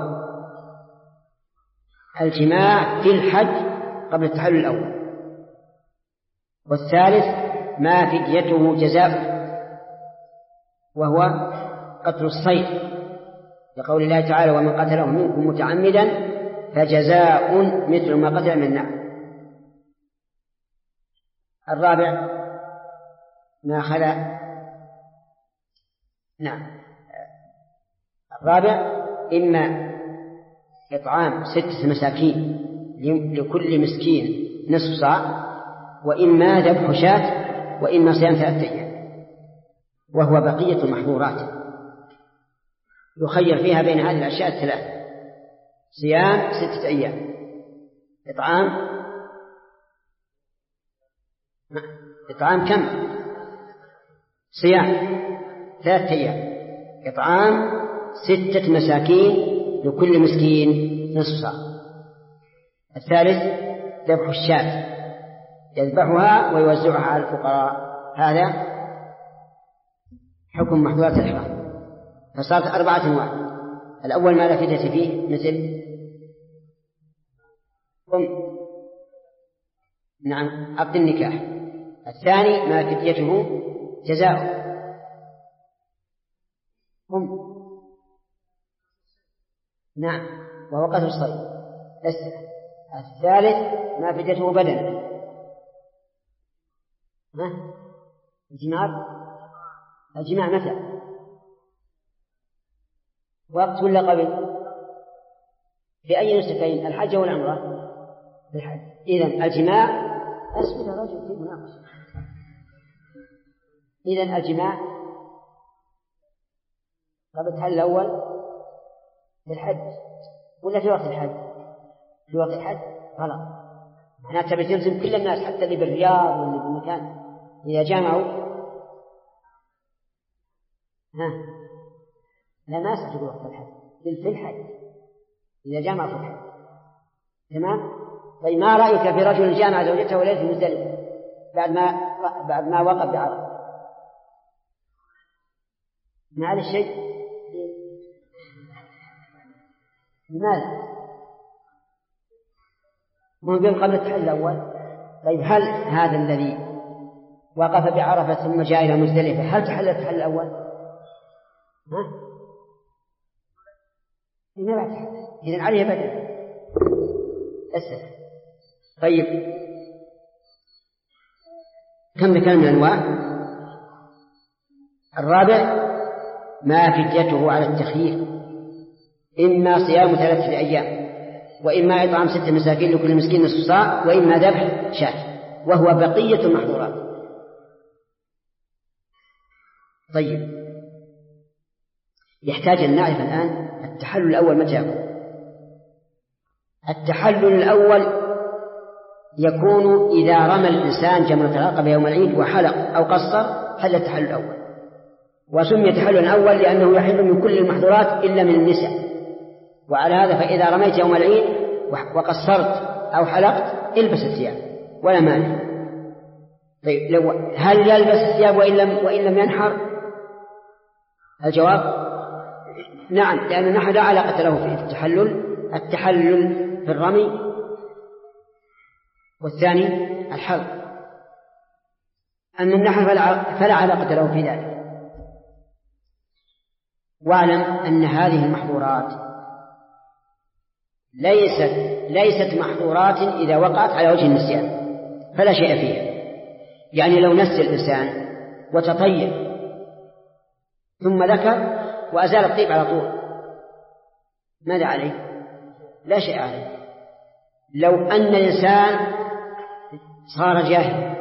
الجماع في الحج قبل التحلل الأول. والثالث ما فديته جزاء، وهو قتل الصيد، لقول الله تعالى ومن قتله منكم متعمدا فجزاء مثل ما قتل من النعم. الرابع ما خلا نعم الرابع إما إطعام ستة مساكين لكل مسكين نصف صاع، وإما ذبح شاة، وإما صيام ثلاثة أيام، وهو بقية المحظورات يخير فيها بين هذه الأشياء الثلاث: صيام ستة أيام، إطعام إطعام كم؟ صيام ثلاثة أيام، إطعام ستة مساكين لكل مسكين نصف صاع. الثالث ذبح الشاة يذبحها ويوزعها على الفقراء، هذا حكم محظورات الإحرام. فصارت أربعة أنواع: الأول ما لا فدية فيه مثل قم نعم عقد النكاح. الثاني ما فديته جزاء قم نعم وهو قتل الصيد. الثالث ما فديته بدن ها الجماع. الجماع متى؟ وقت ولا قبل؟ في أي نسكين؟ الحج والعمرة؟ الحج. إذن الجماع أسفل رجل في مناقشة. إذن الجماع قبل التحلل الأول في الحج ولا في وقت الحج؟ في وقت الحج غلط. معناته تبي تلزم كل الناس حتى اللي بالرياض واللي بالمكان إذا جامعوا ها لا ما يصح في وقت الحج، في الحج إذا جامعوا في الحج. تمام؟ طيب ما رأيك في رجل جامع زوجته وليلة مزدلفة بعد ما بعد ما وقف بعرفة؟ ما هذا الشيء؟ لماذا؟ ممكن قبل التحلل الأول. طيب هل هذا الذي وقف بعرفة ثم جاء إلى مزدلفة هل تحلل التحلل الأول؟ ها؟ لماذا تحلل؟ إذن عليه بدل. أسف. طيب كم ذكرنا من الأنواع؟ الرابع ما فديته على التخيير، إما صيام ثلاثة أيام، وإما إطعام ستة مساكين لكل مسكين نصف صاع، وإما ذبح شاة، وهو بقية المحظورات. طيب يحتاج أن نعرف الآن التحلل الأول متى يكون؟ التحلل الأول يكون إذا رمى الإنسان جمرة العقبة يوم العيد وحلق أو قصر، حل التحلل الأول. وسمي تحلل الأول لأنه يحل من كل المحظورات إلا من النساء. وعلى هذا فإذا رميت يوم العيد وقصرت أو حلقت البس الثياب ولا مانع. طيب لو هل يلبس الثياب وإن لم, وإن لم ينحر؟ الجواب نعم، لأن النحر لا علاقة له في التحلل. التحلل في الرمي، والثاني الحلق. أما النحر فلا علاقة له في ذلك. واعلم أن هذه المحظورات ليست ليست محظورات إذا وقعت على وجه النسيان فلا شيء فيها. يعني لو نسي الإنسان وتطيب ثم ذكر وأزال الطيب على طول ماذا عليه؟ لا شيء عليه. لو أن الإنسان صار جاهل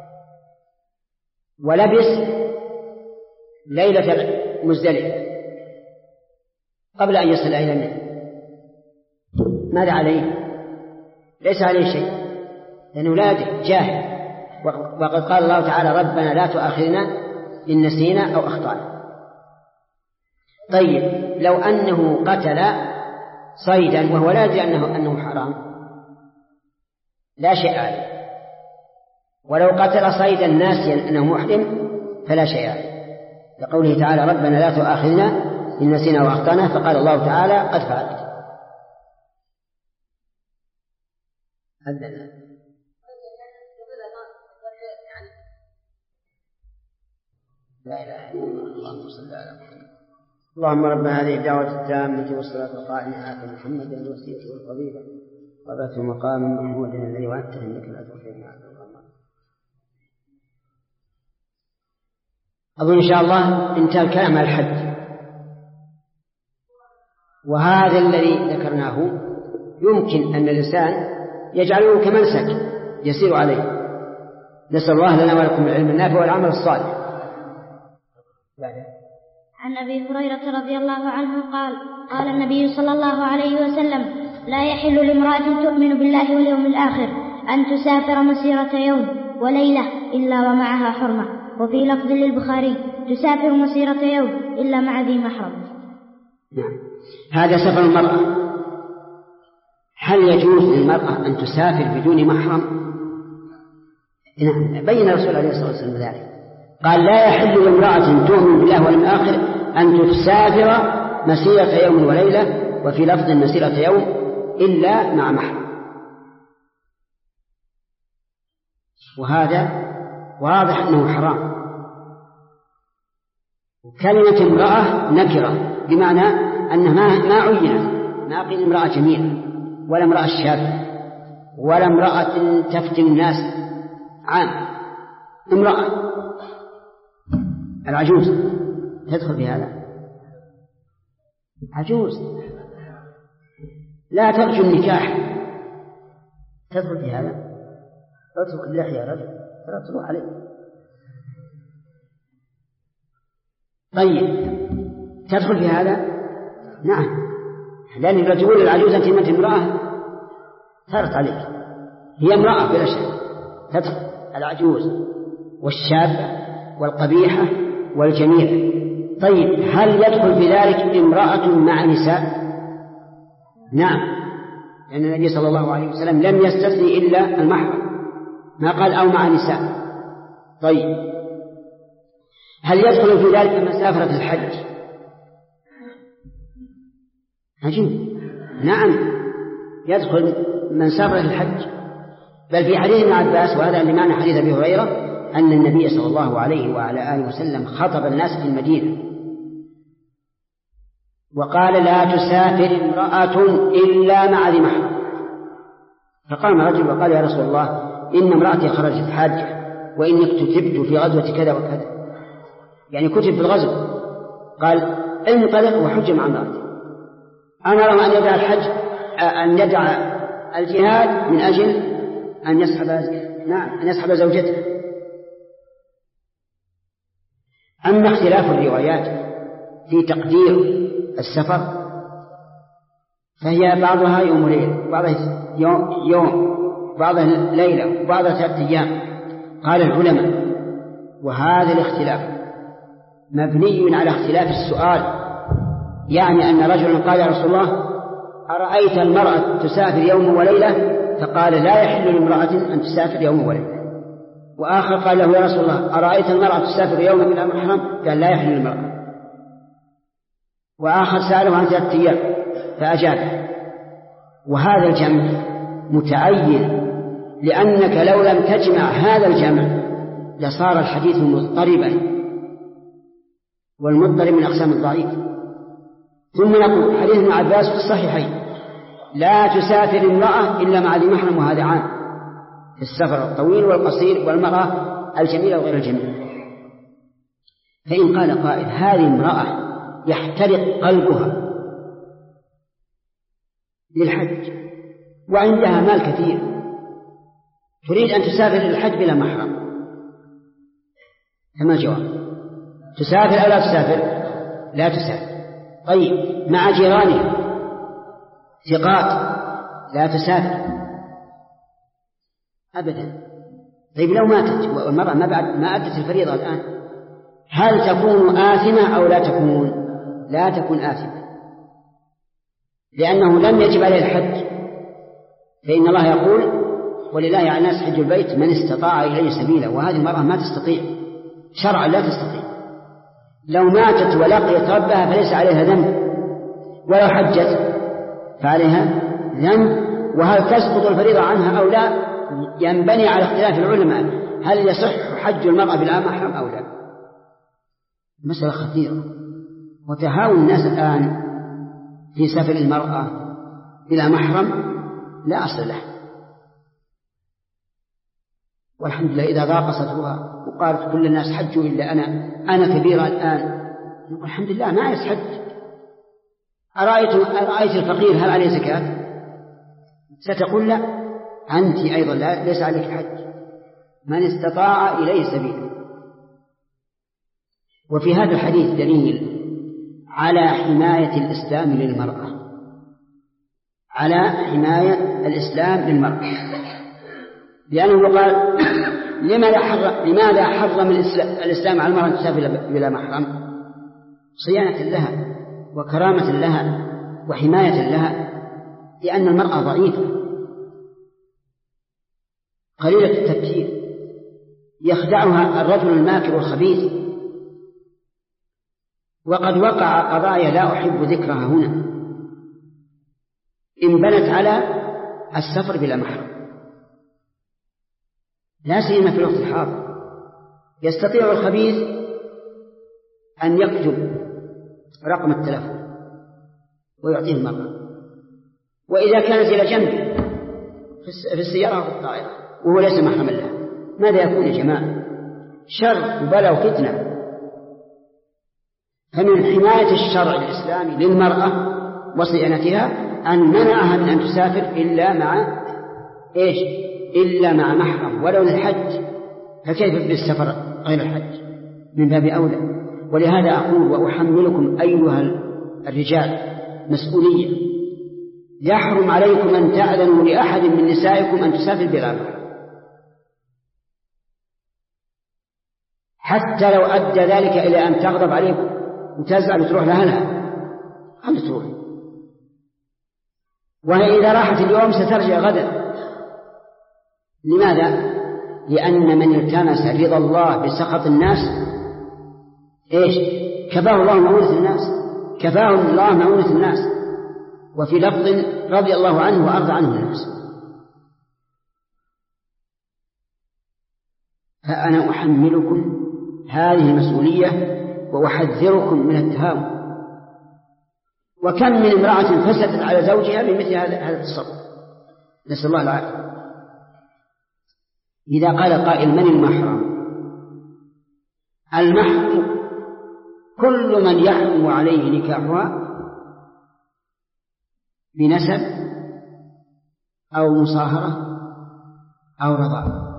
ولبس ليلة مزدلفة قبل أن يصل إلى النبي ماذا عليه؟ ليس عليه شيء، لأنه لا يدري، جاهل. وقد قال الله تعالى ربنا لا تؤاخذنا إن نسينا أو أخطأنا. طيب لو أنه قتل صيدا وهو لا يدري أنه, أنه حرام لا شيء عليه، ولو قتل صيدا ناسيا أنه محرم فلا شيء عليه، لقوله تعالى ربنا لا تؤاخذنا إن نسينا وأخطأنا، فقال الله تعالى قد فعلت. أذن لا إله إلا الله. اللهم صل على محمد. اللهم رب هذه الدعوة التامة والصلاة القائمة آت محمدا الوسيلة والفضيلة وبعثه مقام محمود الذي وعدته إنك لا تخلف الميعاد. أظن إن شاء الله انتهى الكلام على الحج، وهذا الذي ذكرناه يمكن أن الإنسان يجعله كمنسك يسير عليه. نسأل الله لنا ولكم العلم النافع والعمل الصالح. عن أبي هريرة رضي الله عنه قال قال النبي صلى الله عليه وسلم لا يحل لامرأة تؤمن بالله واليوم الآخر أن تسافر مسيرة يوم وليلة إلا ومعها حرمة. وفي لفظ للبخاري تسافر مسيرة يوم إلا مع ذي محرم. نعم. هذا سفر المرأة. هل يجوز للمرأة أن تسافر بدون محرم؟ نعم. بين الرسول عليه الصلاة والسلام ذلك، قال لا يحل لامرأة تؤمن بالله واليوم الآخر أن تسافر مسيرة يوم وليلة، وفي لفظ مسيرة يوم إلا مع محرم. وهذا واضح أنه حرام. كلمة امرأة نكرة بمعنى أنها ما عينت، ما قيل امرأة جميلة ولا امرأة شابة ولا امرأة تفتن الناس، عام امرأة العجوز تدخل في هذا. عجوز لا ترجو النكاح تدخل في هذا. اترك اللحية يا رجل فلا تروح عليه. طيب تدخل في هذا؟ نعم، لأن الرجل العجوز أنت من امرأة صارت عليك، هي امرأة بلا شك تدخل، العجوز والشابة والقبيحة والجميلة. طيب هل يدخل في ذلك امرأة مع نساء؟ نعم، لأن النبي صلى الله عليه وسلم لم يستثني إلا المحرم، ما قال أو مع نساء. طيب هل يدخل في ذلك مسافرة الحج؟ عجيب. نعم يدخل من سافر الحج، بل في حديث ابن عباس، وهذا اللي معنى حديث أبي هريرة، أن النبي صلى الله عليه وعلى آله وسلم خطب الناس في المدينة وقال لا تسافر امرأة إلا مع ذي محرم. فقام رجل وقال يا رسول الله إن امرأتي خرجت حاجة وإني كتبت في غزوة كذا وكذا، يعني كتب في الغزو. قال انطلق وحج مع امرأتي. أنا أرى أن يدع الحج أن يدع الجهاد من أجل أن يسحب نعم أن يسحب زوجته. أما اختلاف الروايات في تقدير السفر فهي بعضها يوم وليلة، بعضها يوم, يوم بعضها ليلة، وبعضها ثلاثة أيام. قال العلماء وهذا الاختلاف مبني على اختلاف السؤال، يعني أن رجلا قال يا رسول الله أرأيت المرأة تسافر يوم وليلة؟ فقال لا يحل لامرأة أن تسافر يوم وليلة. وآخر قال له يا رسول الله أرأيت المرأة تسافر يوم بلا محرم؟ قال لا يحل للمرأة. وآخر سأله عن ثلاثة أيام فأجاب. وهذا الجمع متعين، لأنك لو لم تجمع هذا الجمع لصار الحديث مضطربا، والمضطرب من أقسام الضعيف. ثم نقول حديث ابن عباس في الصحيحين لا تسافر امرأة إلا مع ذي محرم، وهذا عام في السفر الطويل والقصير والمرأة الجميلة وغير الجميلة. فإن قال قائل هذه امرأة يحترق قلبها للحج وعندها مال كثير تريد أن تسافر للحج بلا محرم، فما الجواب؟ تسافر أو لا تسافر؟ لا تسافر. طيب مع جيرانها ثقات لا تسافر أبدا. طيب لو ماتت والمرأة ما بعد ما أدت الفريضة الآن، هل تكون آثمة أو لا تكون؟ لا تكن آثما، لأنه لم يجب عليه الحج، فإن الله يقول ولله على الناس حج البيت من استطاع إليه سبيلا، وهذه المرأة ما تستطيع شرعا، لا تستطيع. لو ماتت ولقيت ربها فليس عليها ذنب، ولو حجت فعليها ذنب. وهل تسقط الفريضة عنها أو لا ينبني على اختلاف العلماء، هل يصح حج المرأة بلا محرم أو لا؟ مسألة خطيرة، وتهاون الناس الآن في سفر المرأة بلا محرم لا أصل له. والحمد لله إذا ضاق صدرها وقالت كل الناس حجوا إلا أنا أنا كبيرة الآن، نقول الحمد لله ما يسحج. أرأيت أرأيت الفقير هل عليه زكاة؟ ستقول لا، أنت أيضا لا ليس عليك حج، من استطاع إليه سبيلا. وفي هذا الحديث دليل على حماية الإسلام للمرأة، على حماية الإسلام للمرأة، لأنه قال لماذا حرم, لماذا حرم الإسلام على المرأة أن تسافر بلا محرم؟ صيانة لها وكرامة لها وحماية لها، لأن المرأة ضعيفة قليلة التفكير، يخدعها الرجل الماكر الخبيث. وقد وقع قضايا لا أحب ذكرها هنا إن بنت على السفر بلا محرم، لا سيما في الوقت الحاضر. يستطيع الخبيث أن يكتب رقم التلفون ويعطيه المرأة، وإذا كانت إلى جنبه في السيارة أو في الطائرة وهو ليس محرما لها، ماذا يكون يا جماعة؟ شر وبلاء وفتنة. فمن حماية الشرع الإسلامي للمرأة وصيانتها أن منعها من أن تسافر إلا مع إيش؟ إلا مع محرم، ولو للحج، فكيف بالسفر غير الحج؟ من باب أولى. ولهذا أقول وأحملكم أيها الرجال مسؤولية، يحرم عليكم أن تأذنوا لأحد من نسائكم أن تسافر بلا محرم، حتى لو أدى ذلك إلى أن تغضب عليكم وتزعل وتروح لأهلها، خلي تروح. وهي إذا راحت اليوم سترجع غدا. لماذا؟ لأن من التمس رضا الله بسخط الناس إيش؟ كفاه الله مؤونة الناس، كفاه الله مؤونة الناس. وفي لفظ رضي الله عنه وأرضى عنه الناس. فأنا أحملكم هذه المسؤولية وأحذركم من التهاون. وكم من امرأة فسدت على زوجها بمثل هذا التصرف، نسأل الله العافية. إذا قال قائل من المحرم؟ المحرم كل من يحرم عليه نكاحها بنسب أو مصاهرة أو رضاعة،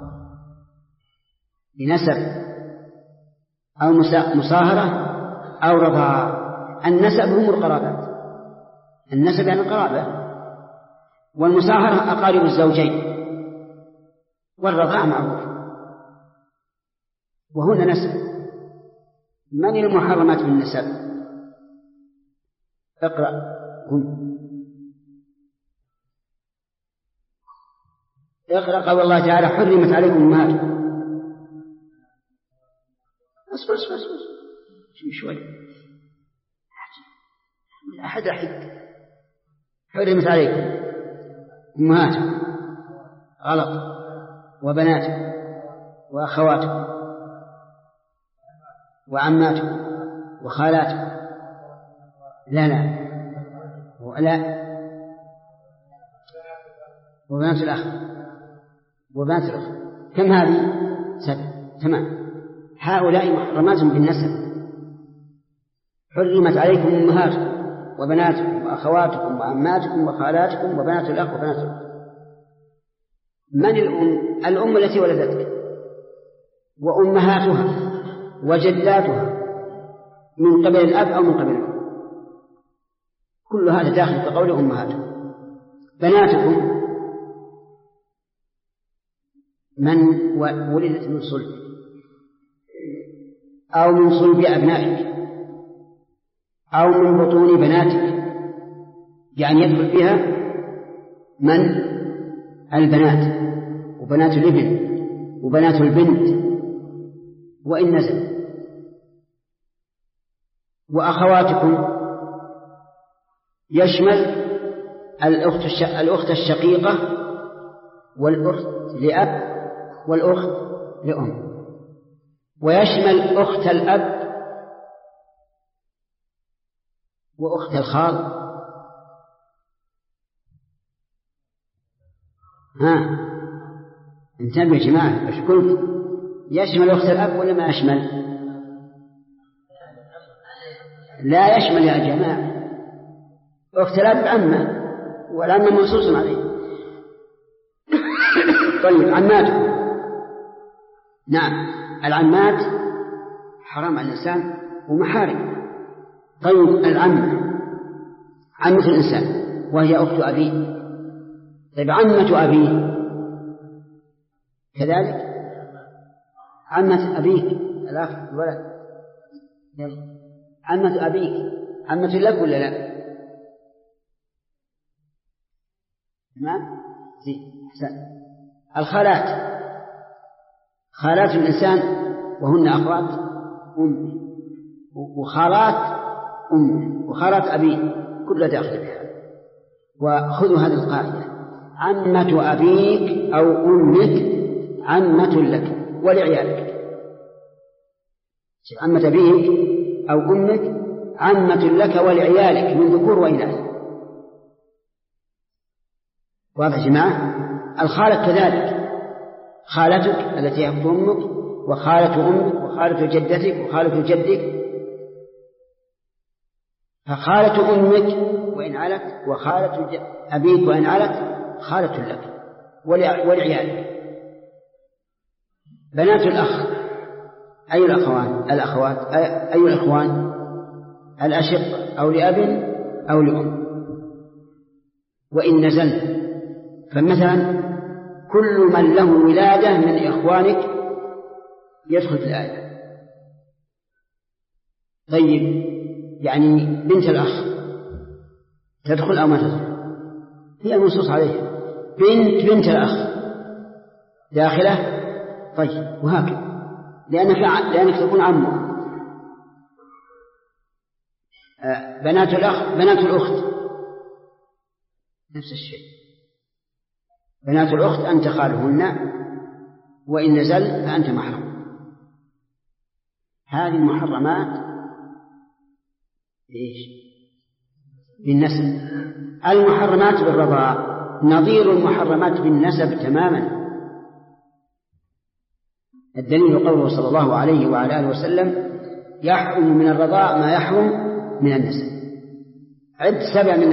بنسب أو مصاهرة أو رضاعة. النسب هم القرابات، النسب يعني القرابة، والمصاهرة أقارب الزوجين، والرضاعة معروف. وهنا نسب. من المحرمات بالنسب؟ اقرأ هم. اقرأ قول الله تعالى حرمت عليكم أمهاتكم. اصبر اصبر اصبر شوي شوي أحد أحد. حرمت عليكم أمهاتكم غلط، وبناتكم وأخواتكم وعماتكم وخالاتكم. لا لا ولا وبنات الأخ وبنات الأخ. كم هذه؟ سبع. تمام. هؤلاء محرمات بالنسب. حرمت عليكم أمهاتكم وبناتكم وأخواتكم وعماتكم وخالاتكم وبنات الأخ وبنات الأخ. من الأم؟ الأم التي ولدتك وأمهاتها وجداتها من قبل الأب أو من قبل الأم، كل هذا داخل في قول أمهاتكم. بناتكم من ولدت من صلب أو من صلب أبنائك أو من بطون بناتك، يعني يدخل فيها من البنات وبنات الابن وبنات البنت وإن نزل. وأخواتكم يشمل الأخت الشقيقة والأخت لأب والأخت لأم، ويشمل أخت الأب وأخت الخال. ها انتبهوا يا جماعة، ايش قلت؟ يشمل أخت الأب ولا ما يشمل؟ لا يشمل يا جماعة. أخت الأب عمة، والعمة منصوص عليه. طيب عماتكم، نعم العمات حرام على الإنسان ومحارم. طيب العمة عمة الإنسان وهي أخت أبيه. طيب عمة أبيه كذلك، عمة أبيك الأخ الولد، عمة أبيك عمة لك ولا لا؟ تمام زين أحسن. الخالات، خالات الإنسان وهن أخوات أمه، وخالات أمه وخالات أبيه كل داخل بها. وخذوا هذه القاعدة: عمة أبيك أو أمك عمة لك ولعيالك. عمة أبيك أو أمك عمة لك ولعيالك من ذكور وإناث. واضح يا جماعة؟ الخالة كذلك، خالتك التي هي أمك وخالة أمك وخالة جدتك وخالة جدك. فخالة أمك وإن علت وخالة أبيك وإن علت خالة لك ولعيالك. بنات الأخ أي الأخوان الأخوات أي الأخوان الأشق أو لأب أو لأم. وإن نزل فمثلا كل من له ولادة من إخوانك يدخل في الآية. طيب يعني بنت الأخ تدخل أو ما تدخل؟ هي منصوص عليها. بنت بنت الأخ داخلة. طيب وهكذا لأنك, لأنك تكون عمه. بنات الأخ بنات الأخت نفس الشيء. بنات الأخت أنت خالهن، وإن نزل فأنت محرم. هذه المحرمات إيش؟ بالنسب. المحرمات بالرضاع نظير المحرمات بالنسب تماما. الدليل قوله صلى الله عليه وعلى آله وسلم: يحرم من الرضاع ما يحرم من النسب. عد سبع من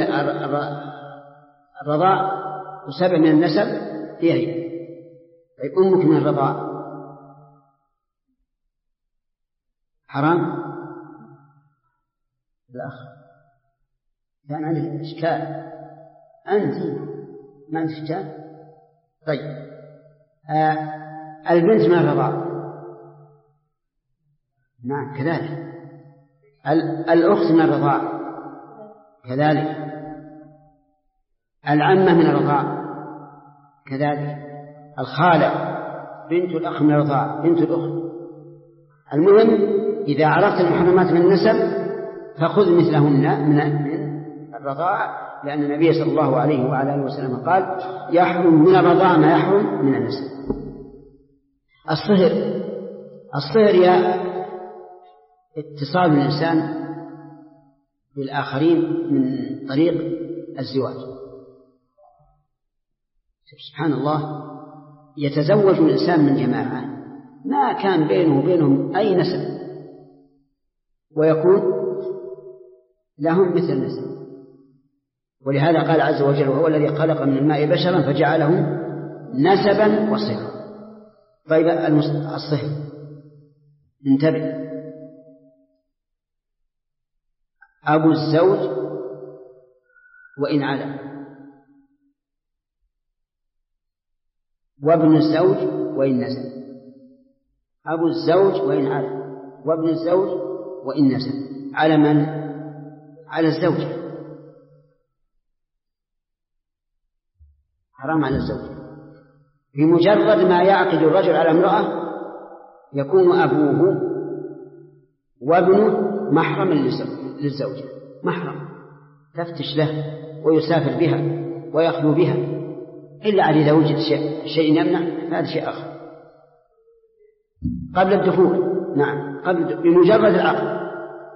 الرضاع وسبع من النسب هي هي. طيب أمك من الرضاع حرام؟ الأخ كان عندك إشكال أنت ما عندك إشكال. طيب آه البنت من الرضاع نعم كذلك. الأخت من الرضاع كذلك. العمة من الرضاع كذلك. الخالة بنت الأخ من الرضاع بنت الأخت. المهم إذا عرفت المحرمات من النسب فخذ مثلهن من الرضاع، لأن النبي صلى الله عليه وعلى آله وسلم قال: يحرم من الرضاع ما يحرم من النسب. الصهر الصهر يا اتصال الإنسان بالآخرين من طريق الزواج. سبحان الله، يتزوج الإنسان من جماعة ما كان بينه وبينهم أي نسب، ويكون لهم مثل نسب. ولهذا قال عز وجل: وهو الذي خلق من الماء بشرا فجعله نسبا وصهرا. طيب الصهر انتبه: أبو الزوج وإن علا، وابن الزوج وإن نزل. أبو الزوج وإن علا، وابن الزوج وإن نزل. على من؟ على الزوجة، حرام على الزوجة. بمجرد ما يعقد الرجل على امرأة يكون أبوه وابنه محرما للزوجة، محرم تفتش له ويسافر بها ويخلو بها، إلا إذا وجد شيء, شيء يمنع هذا شيء آخر. قبل الدخول، نعم، قبل بمجرد العقد.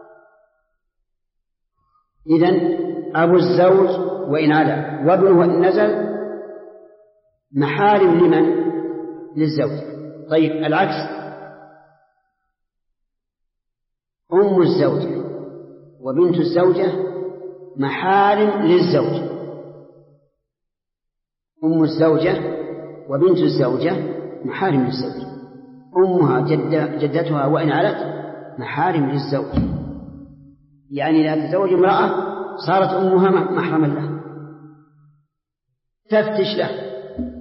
إذن أبو الزوج وإن علا وابنه وإن نزل محارم لمن؟ للزوج. طيب العكس، أم الزوجة وبنت الزوجة محارم للزوج. أم الزوجة وبنت الزوجة محارم للزوج، أمها جدة جدتها وإن علت محارم للزوج، يعني لا تتزوج امرأة صارت أمها محرما له، تفتش له.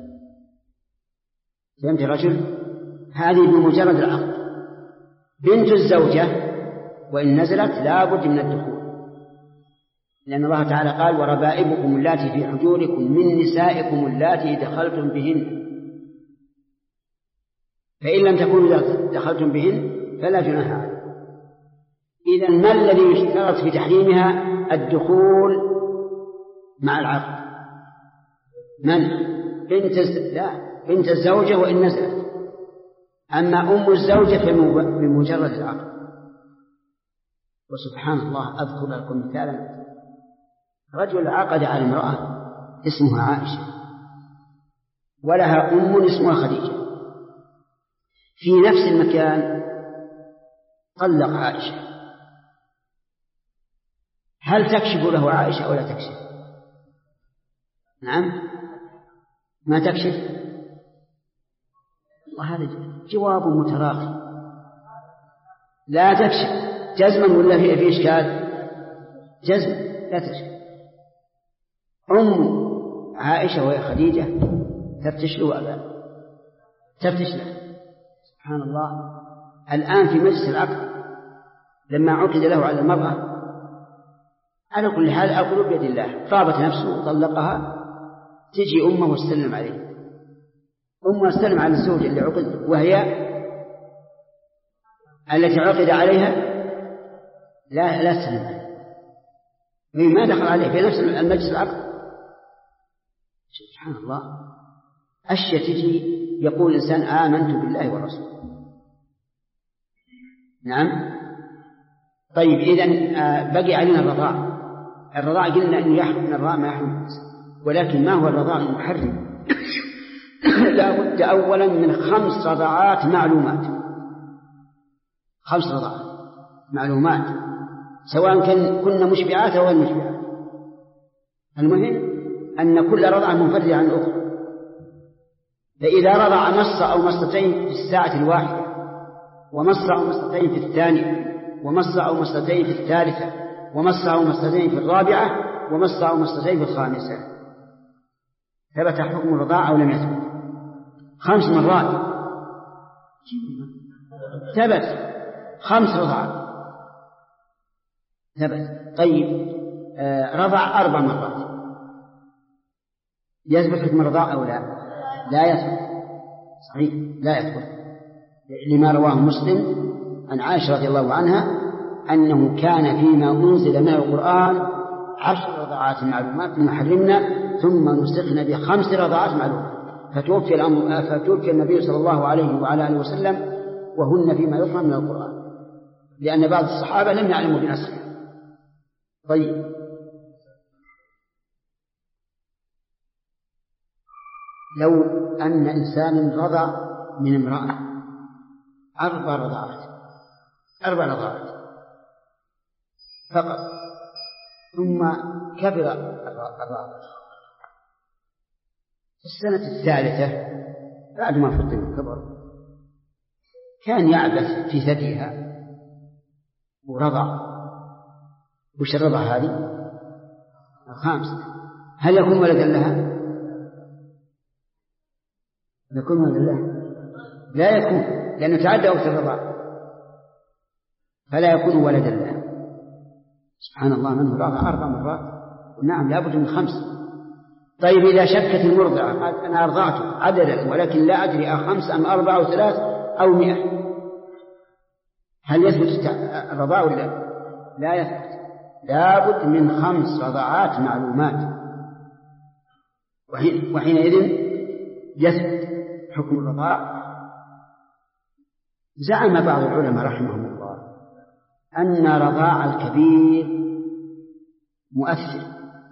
فهمت رجل؟ هذه بمجرد العقد. بنت الزوجة وإن نزلت لا بد من الدخول، لأن الله تعالى قال وربائبكم اللاتي في حجوركم من نسائكم اللاتي دخلتم بهن، فإن لم تكونوا دخلتم بهن فلا جناح عليكم. إذن ما الذي يشترط في تحريمها؟ الدخول مع العقد. من؟ بنت لا بنت الزوجة وإن نزلت. أما أم الزوجة فبمجرد العقد. وسبحان الله، أذكر لكم مثالا، رجل عقد على امرأة اسمها عائشة ولها أم اسمها خديجة، في نفس المكان طلق عائشة، هل تكشف له عائشة أو لا تكشف؟ نعم، ما تكشف. وهذا جواب متراخي، لا تكشف جزما ولا في إشكال؟ جزما لا تكشف. أم عائشة وهي خديجة تفتش له أبا تفتش له. سبحان الله، الآن في مجلس العقد لما عقد له على المرأة، على كل حال القلوب بيد الله، طابت نفسه وطلقها، تجي أمه وتسلم عليه، أمه تسلم على الزوجة اللي عقد وهي التي عقد عليها لا لا تسلم عليه، ما دخل عليه في نفس المجلس العقد. سبحان الله، أشياء تجي يقول الإنسان آمنت بالله ورسوله. نعم. طيب إذن بقي علينا الرضاع. الرضاع قلنا أنه يحرم من الرضاع ما يحرم، ولكن ما هو الرضاع المحرم؟ لا بد أولا من خمس رضاعات معلومات، خمس رضاعات معلومات، سواء كان كنا مشبعات أو غير مشبعات. المهم أن كل رضعة منفردة عن الأخرى. فإذا رضع مص أو مصتين في الساعة الواحدة، ومص أو مصتين في الثانية، ومص أو مصتين في الثالثة، ومص أو مصتين في الرابعة، ومص أو مصتين في الخامسة، ثبت حكم الرضاع أو لم يثبت؟ خمس مرات ثبت، خمس رضعات ثبت. طيب آه رضع أربع مرات، يثبت حكم الرضاع أو لا؟ لا يثبت، صحيح لا يثبت، لما رواه مسلم عن عائشة رضي الله عنها أنه كان فيما أنزل من القرآن عشر رضعات معلومات محرمنا ثم نسخنا بخمس رضعات معلومات، فتوفي, فتوفي النبي صلى الله عليه وعلى آله وسلم وهن فيما يفهم من القرآن، لأن بعض الصحابة لم يعلموا بنسخه. طيب لو أن إنسان رضع من امرأة أربع رضعات أربع رضعات فقط، ثم كبر الرضع في السنة الثالثة بعد ما فطن كبر، كان يعبث في ثديها ورضع، وش الرضع هذه؟ الخامسة، هل يكون ولدا لها؟ يكون ولدا لها؟ لا يكون، لأنه تعدى وقت الرضاع، فلا يكون ولدا لها. سبحان الله، منه رضع أربع مرات؟ نعم، لابد من خمس. طيب إذا شكت المرضعة أنا أرضعته عددا ولكن لا أدري أخمس أم أربع أو ثلاث أو مئة، هل يثبت الرضاع ولا لا يثبت؟ لابد من خمس رضعات معلومات، وحينئذ يثبت حكم الرضاع. زعم بعض العلماء رحمهم الله أن رضاع الكبير مؤثر،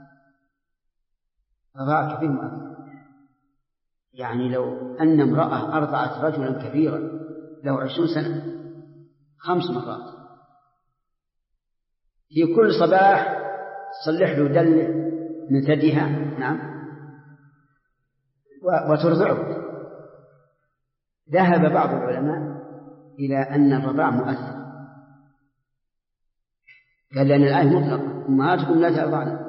رضاع الكبير مؤثر، يعني لو أن امرأة أرضعت رجلا كبيرا له عشرون سنة خمس مرات في كل صباح تصلح له دل من ثديها، نعم، وترضعه، ذهب بعض العلماء إلى أن الرضاع مؤثر، قال لأن الآية مطلقة أمهاتكم لا ترضعن،